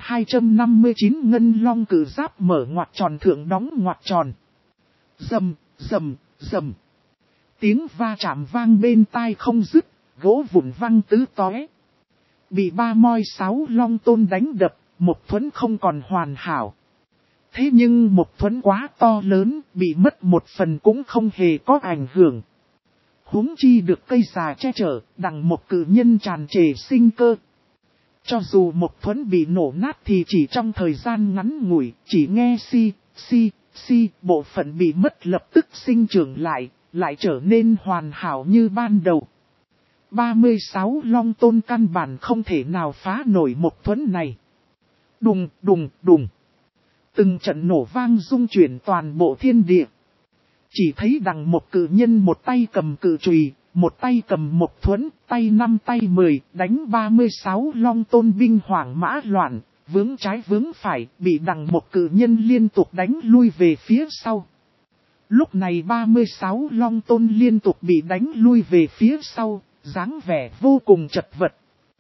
3259 Ngân Long cử giáp mở ngoặc tròn thượng đóng ngoặc tròn. Rầm, rầm, rầm. Tiếng va chạm vang bên tai không dứt, gỗ vụn văng tứ tóe. Bị 36 Long Tôn đánh đập. Một thuẫn không còn hoàn hảo. Thế nhưng một thuẫn quá to lớn, bị mất một phần cũng không hề có ảnh hưởng. Huống chi được cây già che chở, đằng một cự nhân tràn trề sinh cơ. Cho dù một thuẫn bị nổ nát thì chỉ trong thời gian ngắn ngủi, chỉ nghe bộ phận bị mất lập tức sinh trưởng lại trở nên hoàn hảo như ban đầu. 36 Long Tôn căn bản không thể nào phá nổi một thuẫn này. Đùng, đùng, đùng. Từng trận nổ vang rung chuyển toàn bộ thiên địa. Chỉ thấy đằng một cự nhân một tay cầm cự chùy, một tay cầm một thuẫn, tay 5 tay 10, đánh 36 Long Tôn binh hoảng mã loạn, vướng trái vướng phải, bị đằng một cự nhân liên tục đánh lui về phía sau. Lúc này 36 long tôn liên tục bị đánh lui về phía sau, dáng vẻ vô cùng chật vật.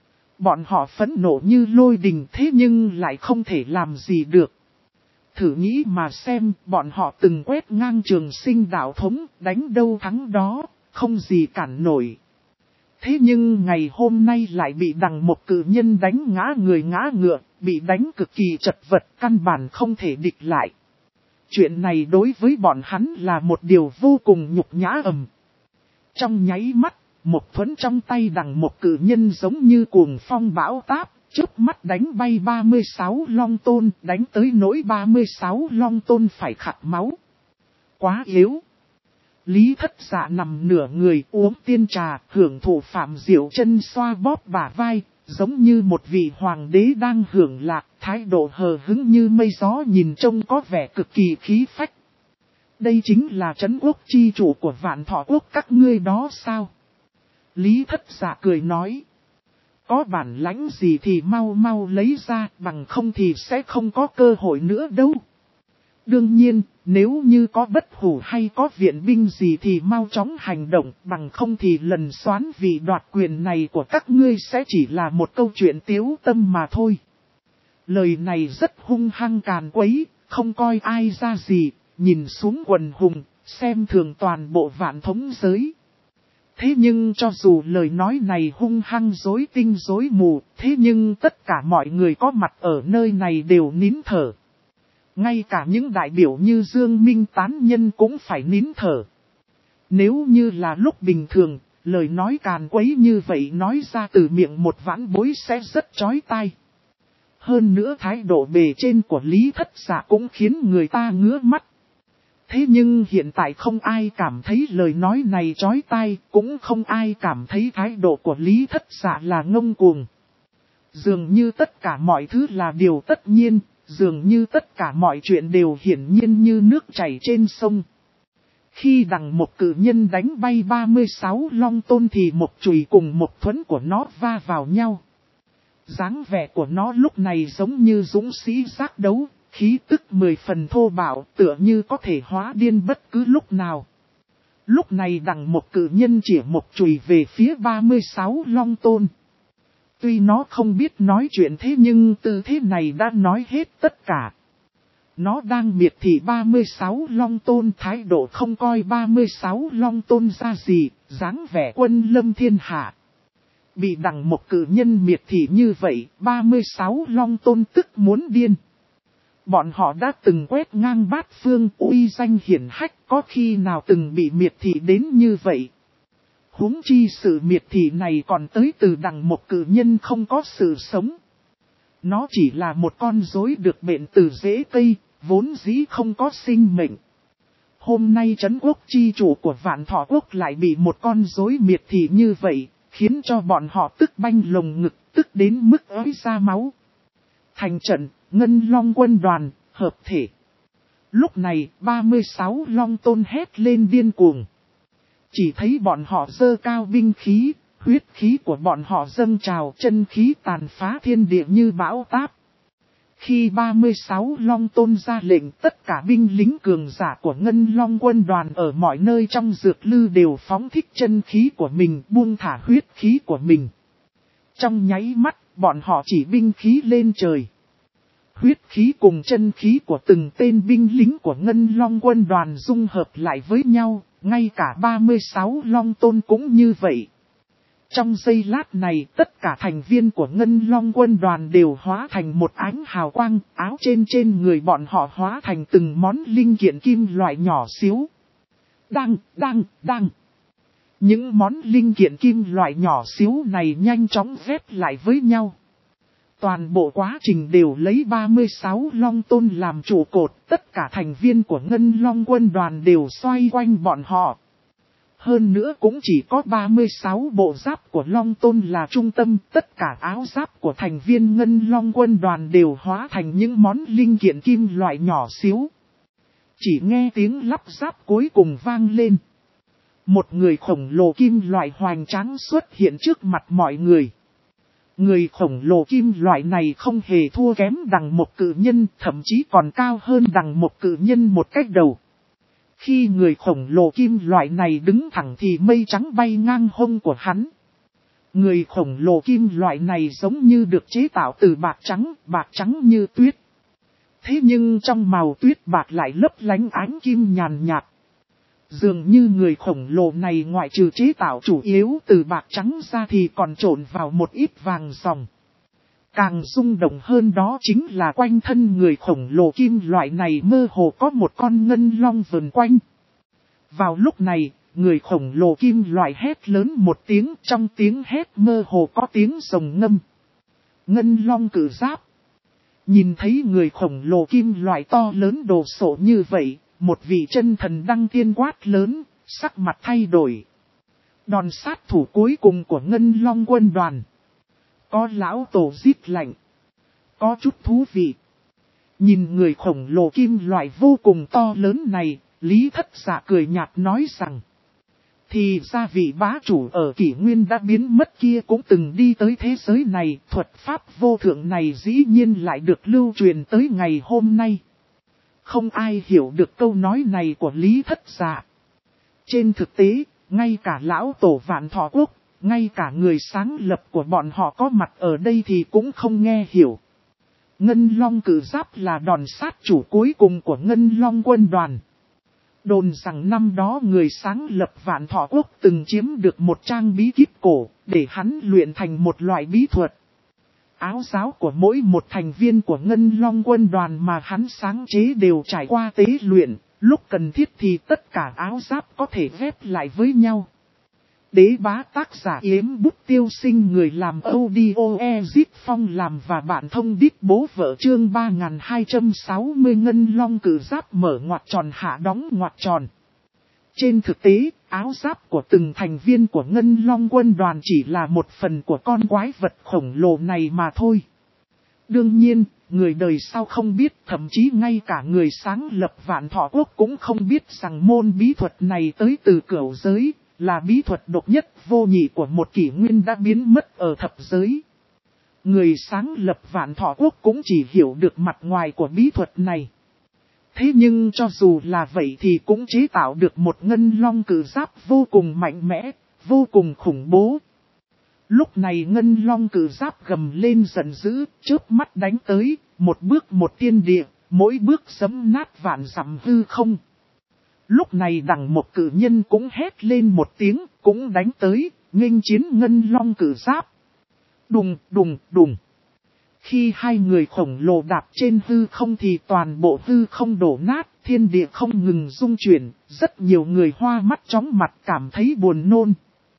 Bọn họ phẫn nộ như lôi đình thế nhưng lại không thể làm gì được. Thử nghĩ mà xem, bọn họ từng quét ngang Trường Sinh đạo thống, đánh đâu thắng đó, không gì cản nổi. Thế nhưng ngày hôm nay lại bị đằng một cự nhân đánh ngã người ngã ngựa, bị đánh cực kỳ chật vật, căn bản không thể địch lại. Chuyện này đối với bọn hắn là một điều vô cùng nhục nhã ầm. Trong nháy mắt, một thuẫn trong tay đằng một cự nhân giống như cuồng phong bão táp, chớp mắt đánh bay 36 long tôn, đánh tới nỗi 36 long tôn phải khạc máu. Quá yếu. Lý Thất Dạ nằm nửa người uống tiên trà, hưởng thụ Phạm Diệu chân xoa bóp bả vai, giống như một vị hoàng đế đang hưởng lạc, thái độ hờ hững như mây gió nhìn trông có vẻ cực kỳ khí phách. Đây chính là trấn quốc chi chủ của Vạn Thọ quốc các ngươi đó sao? Lý Thất Dạ cười nói. Có bản lãnh gì thì mau mau lấy ra, bằng không thì sẽ không có cơ hội nữa đâu. Đương nhiên, nếu như có bất hủ hay có viện binh gì thì mau chóng hành động, bằng không thì lần xoán vì đoạt quyền này của các ngươi sẽ chỉ là một câu chuyện tiếu tâm mà thôi. Lời này rất hung hăng càn quấy, không coi ai ra gì, nhìn xuống quần hùng, xem thường toàn bộ Vạn Thống giới. Thế nhưng cho dù lời nói này hung hăng dối tinh dối mù, thế nhưng tất cả mọi người có mặt ở nơi này đều nín thở. Ngay cả những đại biểu như Dương Minh tán nhân cũng phải nín thở. Nếu như là lúc bình thường, lời nói càn quấy như vậy nói ra từ miệng một vãn bối sẽ rất chói tai. Hơn nữa thái độ bề trên của Lý Thất Dạ cũng khiến người ta ngứa mắt. Thế nhưng hiện tại không ai cảm thấy lời nói này chói tai, cũng không ai cảm thấy thái độ của Lý Thất Dạ là ngông cuồng. Dường như tất cả mọi thứ là điều tất nhiên, dường như tất cả mọi chuyện đều hiển nhiên như nước chảy trên sông. Khi đằng một cự nhân đánh bay 36 long tôn thì một chùy cùng một thuẫn của nó va vào nhau. Dáng vẻ của nó lúc này giống như dũng sĩ giác đấu, khí tức 10 phần thô bạo, tựa như có thể hóa điên bất cứ lúc nào. Lúc này đằng một cự nhân chĩa một chùy về phía 36 long tôn. Tuy nó không biết nói chuyện thế nhưng tư thế này đã nói hết tất cả. Nó đang miệt thị 36 long tôn, thái độ không coi 36 long tôn ra gì, dáng vẻ quân lâm thiên hạ. Bị đằng một cự nhân miệt thị như vậy, 36 long tôn tức muốn điên. Bọn họ đã từng quét ngang bát phương, uy danh hiển hách, có khi nào từng bị miệt thị đến như vậy. Huống chi sự miệt thị này còn tới từ đằng một cự nhân không có sự sống. Nó chỉ là một con rối được bệnh từ rễ cây, vốn dĩ không có sinh mệnh. Hôm nay trấn quốc chi chủ của Vạn Thọ quốc lại bị một con rối miệt thị như vậy, khiến cho bọn họ tức banh lồng ngực, tức đến mức ới ra máu. Thành trận, Ngân Long quân đoàn, hợp thể. Lúc này, 36 long tôn hét lên điên cuồng. Chỉ thấy bọn họ giơ cao binh khí, huyết khí của bọn họ dâng trào, chân khí tàn phá thiên địa như bão táp. Khi 36 long tôn ra lệnh, tất cả binh lính cường giả của Ngân Long quân đoàn ở mọi nơi trong dược lư đều phóng thích chân khí của mình, buông thả huyết khí của mình. Trong nháy mắt, bọn họ chỉ binh khí lên trời. Huyết khí cùng chân khí của từng tên binh lính của Ngân Long quân đoàn dung hợp lại với nhau, ngay cả 36 long tôn cũng như vậy. Trong giây lát này, tất cả thành viên của Ngân Long quân đoàn đều hóa thành một ánh hào quang, áo trên người bọn họ hóa thành từng món linh kiện kim loại nhỏ xíu. Đang. Những món linh kiện kim loại nhỏ xíu này nhanh chóng ghép lại với nhau. Toàn bộ quá trình đều lấy 36 long tôn làm trụ cột, tất cả thành viên của Ngân Long quân đoàn đều xoay quanh bọn họ. Hơn nữa cũng chỉ có 36 bộ giáp của long tôn là trung tâm, tất cả áo giáp của thành viên Ngân Long quân đoàn đều hóa thành những món linh kiện kim loại nhỏ xíu. Chỉ nghe tiếng lắp ráp cuối cùng vang lên. Một người khổng lồ kim loại hoành tráng xuất hiện trước mặt mọi người. Người khổng lồ kim loại này không hề thua kém đằng một cự nhân, thậm chí còn cao hơn đằng một cự nhân một cách đầu. Khi người khổng lồ kim loại này đứng thẳng thì mây trắng bay ngang hông của hắn. Người khổng lồ kim loại này giống như được chế tạo từ bạc trắng như tuyết. Thế nhưng trong màu tuyết bạc lại lấp lánh ánh kim nhàn nhạt. Dường như người khổng lồ này ngoại trừ chế tạo chủ yếu từ bạc trắng ra thì còn trộn vào một ít vàng ròng. Càng rung động hơn đó chính là quanh thân người khổng lồ kim loại này mơ hồ có một con ngân long vần quanh. Vào lúc này, người khổng lồ kim loại hét lớn một tiếng, trong tiếng hét mơ hồ có tiếng rồng ngâm. Ngân long cử giáp. Nhìn thấy người khổng lồ kim loại to lớn đồ sộ như vậy, một vị chân thần đăng tiên quát lớn, sắc mặt thay đổi. Đòn sát thủ cuối cùng của Ngân Long quân đoàn. Có lão tổ rít lạnh. Có chút thú vị. Nhìn người khổng lồ kim loại vô cùng to lớn này, Lý Thất Dạ cười nhạt nói rằng. Thì ra vị bá chủ ở kỷ nguyên đã biến mất kia cũng từng đi tới thế giới này. Thuật pháp vô thượng này dĩ nhiên lại được lưu truyền tới ngày hôm nay. Không ai hiểu được câu nói này của Lý Thất Dạ. Trên thực tế, ngay cả lão tổ Vạn Thọ Quốc, ngay cả người sáng lập của bọn họ có mặt ở đây thì cũng không nghe hiểu. Ngân Long cử giáp là đòn sát chủ cuối cùng của Ngân Long quân đoàn. Đồn rằng năm đó người sáng lập Vạn Thọ Quốc từng chiếm được một trang bí kíp cổ, để hắn luyện thành một loại bí thuật. Áo giáo của mỗi một thành viên của Ngân Long quân đoàn mà hắn sáng chế đều trải qua tế luyện, lúc cần thiết thì tất cả áo giáp có thể ghép lại với nhau. Đế bá tác giả Yếm Bút Tiêu Sinh, người làm audio Ezit Phong làm và bạn thông đít bố vợ, chương 3260 Ngân Long cử giáp mở ngoặc tròn hạ đóng ngoặc tròn. Trên thực tế, áo giáp của từng thành viên của Ngân Long quân đoàn chỉ là một phần của con quái vật khổng lồ này mà thôi. Đương nhiên, người đời sau không biết, thậm chí ngay cả người sáng lập Vạn Thọ Quốc cũng không biết rằng môn bí thuật này tới từ cửu giới, là bí thuật độc nhất vô nhị của một kỷ nguyên đã biến mất ở thập giới. Người sáng lập Vạn Thọ Quốc cũng chỉ hiểu được mặt ngoài của bí thuật này. Thế nhưng cho dù là vậy thì cũng chế tạo được một Ngân Long cử giáp vô cùng mạnh mẽ, vô cùng khủng bố. Lúc này Ngân Long cử giáp gầm lên giận dữ, chớp mắt đánh tới, một bước một tiên địa, mỗi bước giẫm nát vạn dặm hư không. Lúc này đằng một cử nhân cũng hét lên một tiếng, cũng đánh tới, nghênh chiến Ngân Long cử giáp. Đùng đùng đùng. Khi hai người khổng lồ đạp trên hư không thì toàn bộ hư không đổ nát, thiên địa không ngừng rung chuyển, rất nhiều người hoa mắt chóng mặt cảm thấy buồn nôn.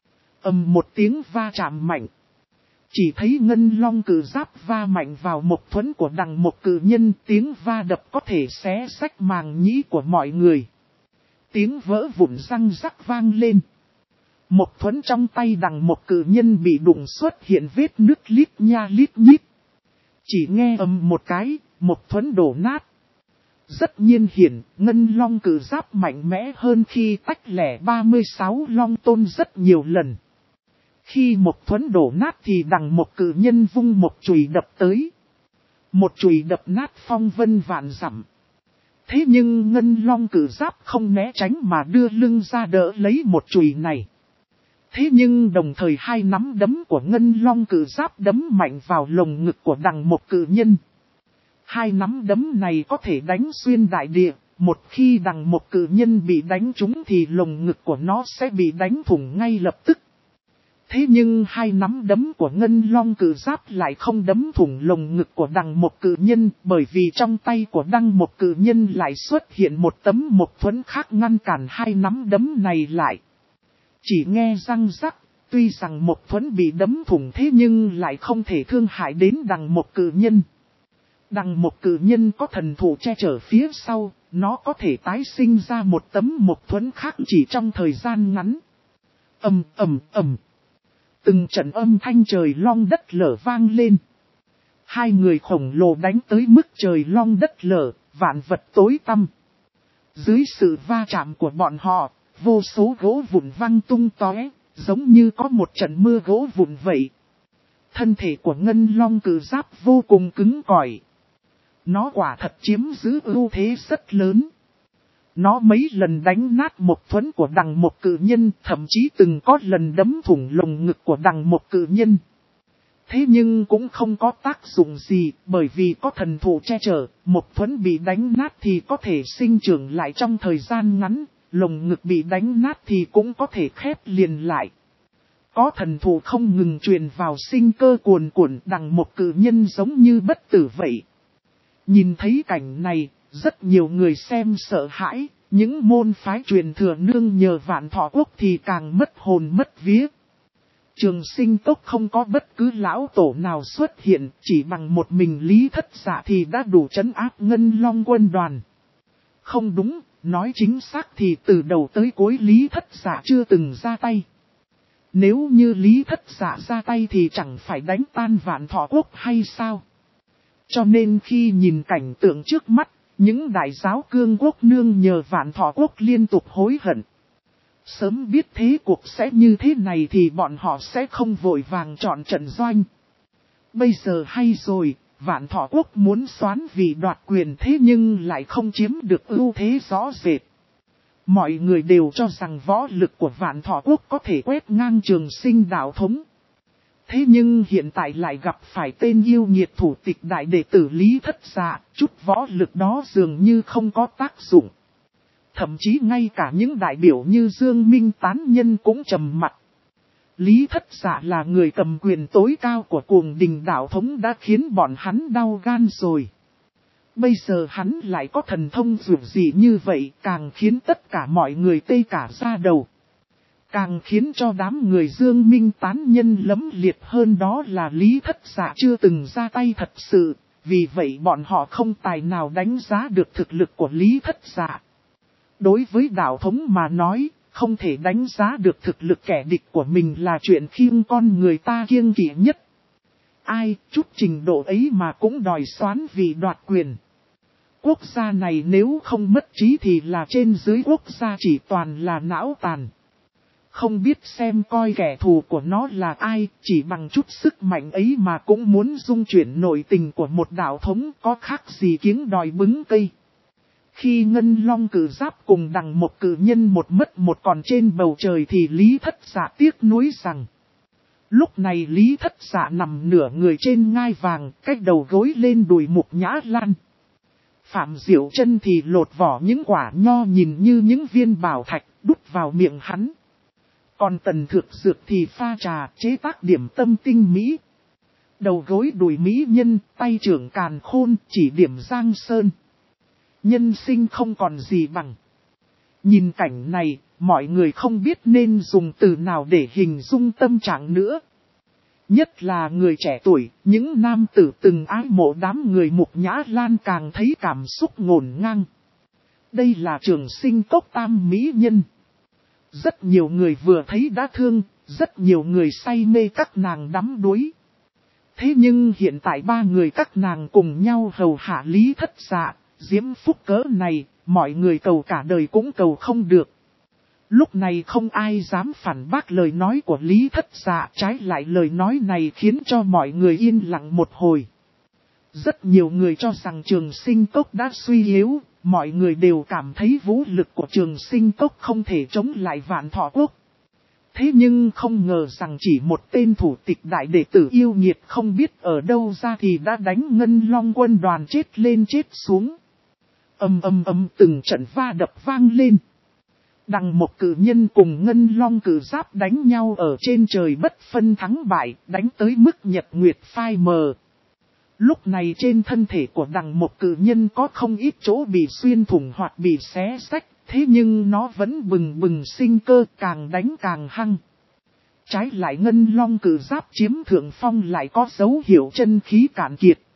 Ầm một tiếng va chạm mạnh. Chỉ thấy Ngân Long cử giáp va mạnh vào mộc thuẫn của đằng một cử nhân, tiếng va đập có thể xé rách màng nhĩ của mọi người. Tiếng vỡ vụn răng rắc vang lên. Mộc thuẫn trong tay đằng một cử nhân bị đụng xuất hiện vết nứt lít nha lít nhít. Chỉ nghe ầm một cái, mộc thuẫn đổ nát. Rất nhiên hiển, Ngân Long cử giáp mạnh mẽ hơn khi tách lẻ 36 long tôn rất nhiều lần. Khi mộc thuẫn đổ nát thì đằng một cử nhân vung một chùy đập tới. Một chùy đập nát phong vân vạn dặm. Thế nhưng Ngân Long cử giáp không né tránh mà đưa lưng ra đỡ lấy một chùy này. Thế nhưng đồng thời hai nắm đấm của Ngân Long cử giáp đấm mạnh vào lồng ngực của đằng một cử nhân. Hai nắm đấm này có thể đánh xuyên đại địa, một khi đằng một cử nhân bị đánh trúng thì lồng ngực của nó sẽ bị đánh thủng ngay lập tức. Thế nhưng hai nắm đấm của Ngân Long cử giáp lại không đấm thủng lồng ngực của đằng một cử nhân, bởi vì trong tay của đằng một cử nhân lại xuất hiện một tấm mộc thuẫn khác ngăn cản hai nắm đấm này lại. Chỉ nghe răng rắc, tuy rằng mộc thuẫn bị đấm thủng thế nhưng lại không thể thương hại đến đằng một cử nhân. Đằng một cử nhân có thần thủ che chở phía sau, nó có thể tái sinh ra một tấm mộc thuẫn khác chỉ trong thời gian ngắn. Ầm ầm ầm. Từng trận âm thanh trời long đất lở vang lên. Hai người khổng lồ đánh tới mức trời long đất lở, vạn vật tối tăm. Dưới sự va chạm của bọn họ, vô số gỗ vụn văng tung tóe, giống như có một trận mưa gỗ vụn vậy. Thân thể của Ngân Long cử giáp vô cùng cứng cỏi. Nó quả thật chiếm giữ ưu thế rất lớn. Nó mấy lần đánh nát một thuẫn của đằng một cự nhân, thậm chí từng có lần đấm thủng lồng ngực của đằng một cự nhân. Thế nhưng cũng không có tác dụng gì, bởi vì có thần thụ che chở, một thuẫn bị đánh nát thì có thể sinh trưởng lại trong thời gian ngắn, lồng ngực bị đánh nát thì cũng có thể khép liền lại. Có thần thụ không ngừng truyền vào sinh cơ cuồn cuộn, đằng một cự nhân giống như bất tử vậy. Nhìn thấy cảnh này, rất nhiều người xem sợ hãi, những môn phái truyền thừa nương nhờ Vạn Thọ Quốc thì càng mất hồn mất vía. Trường Sinh Cốc không có bất cứ lão tổ nào xuất hiện, chỉ bằng một mình Lý Thất Dạ thì đã đủ trấn áp Ngân Long quân đoàn. Không đúng, nói chính xác thì từ đầu tới cuối Lý Thất Dạ chưa từng ra tay. Nếu như Lý Thất Dạ ra tay thì chẳng phải đánh tan Vạn Thọ Quốc hay sao? Cho nên khi nhìn cảnh tượng trước mắt, những đại giáo cương quốc nương nhờ Vạn Thọ Quốc liên tục hối hận. Sớm biết thế cuộc sẽ như thế này thì bọn họ sẽ không vội vàng chọn trận doanh. Bây giờ hay rồi, Vạn Thọ Quốc muốn xoán vị đoạt quyền thế nhưng lại không chiếm được ưu thế rõ rệt. Mọi người đều cho rằng võ lực của Vạn Thọ Quốc có thể quét ngang Trường Sinh đạo thống. Thế nhưng hiện tại lại gặp phải tên yêu nghiệt thủ tịch đại đệ tử Lý Thất Dạ, chút võ lực đó dường như không có tác dụng. Thậm chí ngay cả những đại biểu như Dương Minh tán nhân cũng trầm mặt. Lý Thất Dạ là người cầm quyền tối cao của cuồng đình đạo thống đã khiến bọn hắn đau gan rồi. Bây giờ hắn lại có thần thông dữ dị như vậy, càng khiến tất cả mọi người tê cả da đầu. Càng khiến cho đám người Dương Minh tán nhân lấm liệt hơn đó là Lý Thất Dạ chưa từng ra tay thật sự, vì vậy bọn họ không tài nào đánh giá được thực lực của Lý Thất Dạ. Đối với đạo thống mà nói, không thể đánh giá được thực lực kẻ địch của mình là chuyện khiêng con người ta kiêng kỵ nhất. Ai, chút trình độ ấy mà cũng đòi xoán vì đoạt quyền. Quốc gia này nếu không mất trí thì là trên dưới quốc gia chỉ toàn là não tàn. Không biết xem coi kẻ thù của nó là ai, chỉ bằng chút sức mạnh ấy mà cũng muốn dung chuyển nội tình của một đạo thống có khác gì kiếng đòi bứng cây. Khi Ngân Long cử giáp cùng đằng một cử nhân một mất một còn trên bầu trời thì Lý Thất Dạ tiếc nuối rằng. Lúc này Lý Thất Dạ nằm nửa người trên ngai vàng, cách đầu gối lên đùi Mục Nhã Lan. Phạm Diệu Chân thì lột vỏ những quả nho nhìn như những viên bảo thạch đút vào miệng hắn. Còn Tần Thược Dược thì pha trà chế tác điểm tâm tinh mỹ. Đầu gối đùi mỹ nhân, tay trưởng càn khôn chỉ điểm giang sơn. Nhân sinh không còn gì bằng. Nhìn cảnh này, mọi người không biết nên dùng từ nào để hình dung tâm trạng nữa. Nhất là người trẻ tuổi, những nam tử từng ái mộ đám người Mục Nhã Lan càng thấy cảm xúc ngổn ngang. Đây là Trường Sinh Cốc tam mỹ nhân. Rất nhiều người vừa thấy đã thương, rất nhiều người say mê các nàng đắm đuối. Thế nhưng hiện tại ba người các nàng cùng nhau hầu hạ Lý Thất Dạ, diễm phúc cỡ này, mọi người cầu cả đời cũng cầu không được. Lúc này không ai dám phản bác lời nói của Lý Thất Dạ, trái lại lời nói này khiến cho mọi người yên lặng một hồi. Rất nhiều người cho rằng Trường Sinh Cốc đã suy yếu, mọi người đều cảm thấy vũ lực của Trường Sinh Cốc không thể chống lại Vạn Thọ Quốc. Thế nhưng không ngờ rằng chỉ một tên thủ tịch đại đệ tử yêu nghiệt không biết ở đâu ra thì đã đánh Ngân Long quân đoàn chết lên chết xuống. Từng trận va đập vang lên. Đằng một cử nhân cùng Ngân Long cử giáp đánh nhau ở trên trời bất phân thắng bại, đánh tới mức nhật nguyệt phai mờ. Lúc này trên thân thể của đằng một cử nhân có không ít chỗ bị xuyên thủng hoặc bị xé xách, thế nhưng nó vẫn bừng bừng sinh cơ, càng đánh càng hăng. Trái lại Ngân Long cử giáp chiếm thượng phong lại có dấu hiệu chân khí cạn kiệt.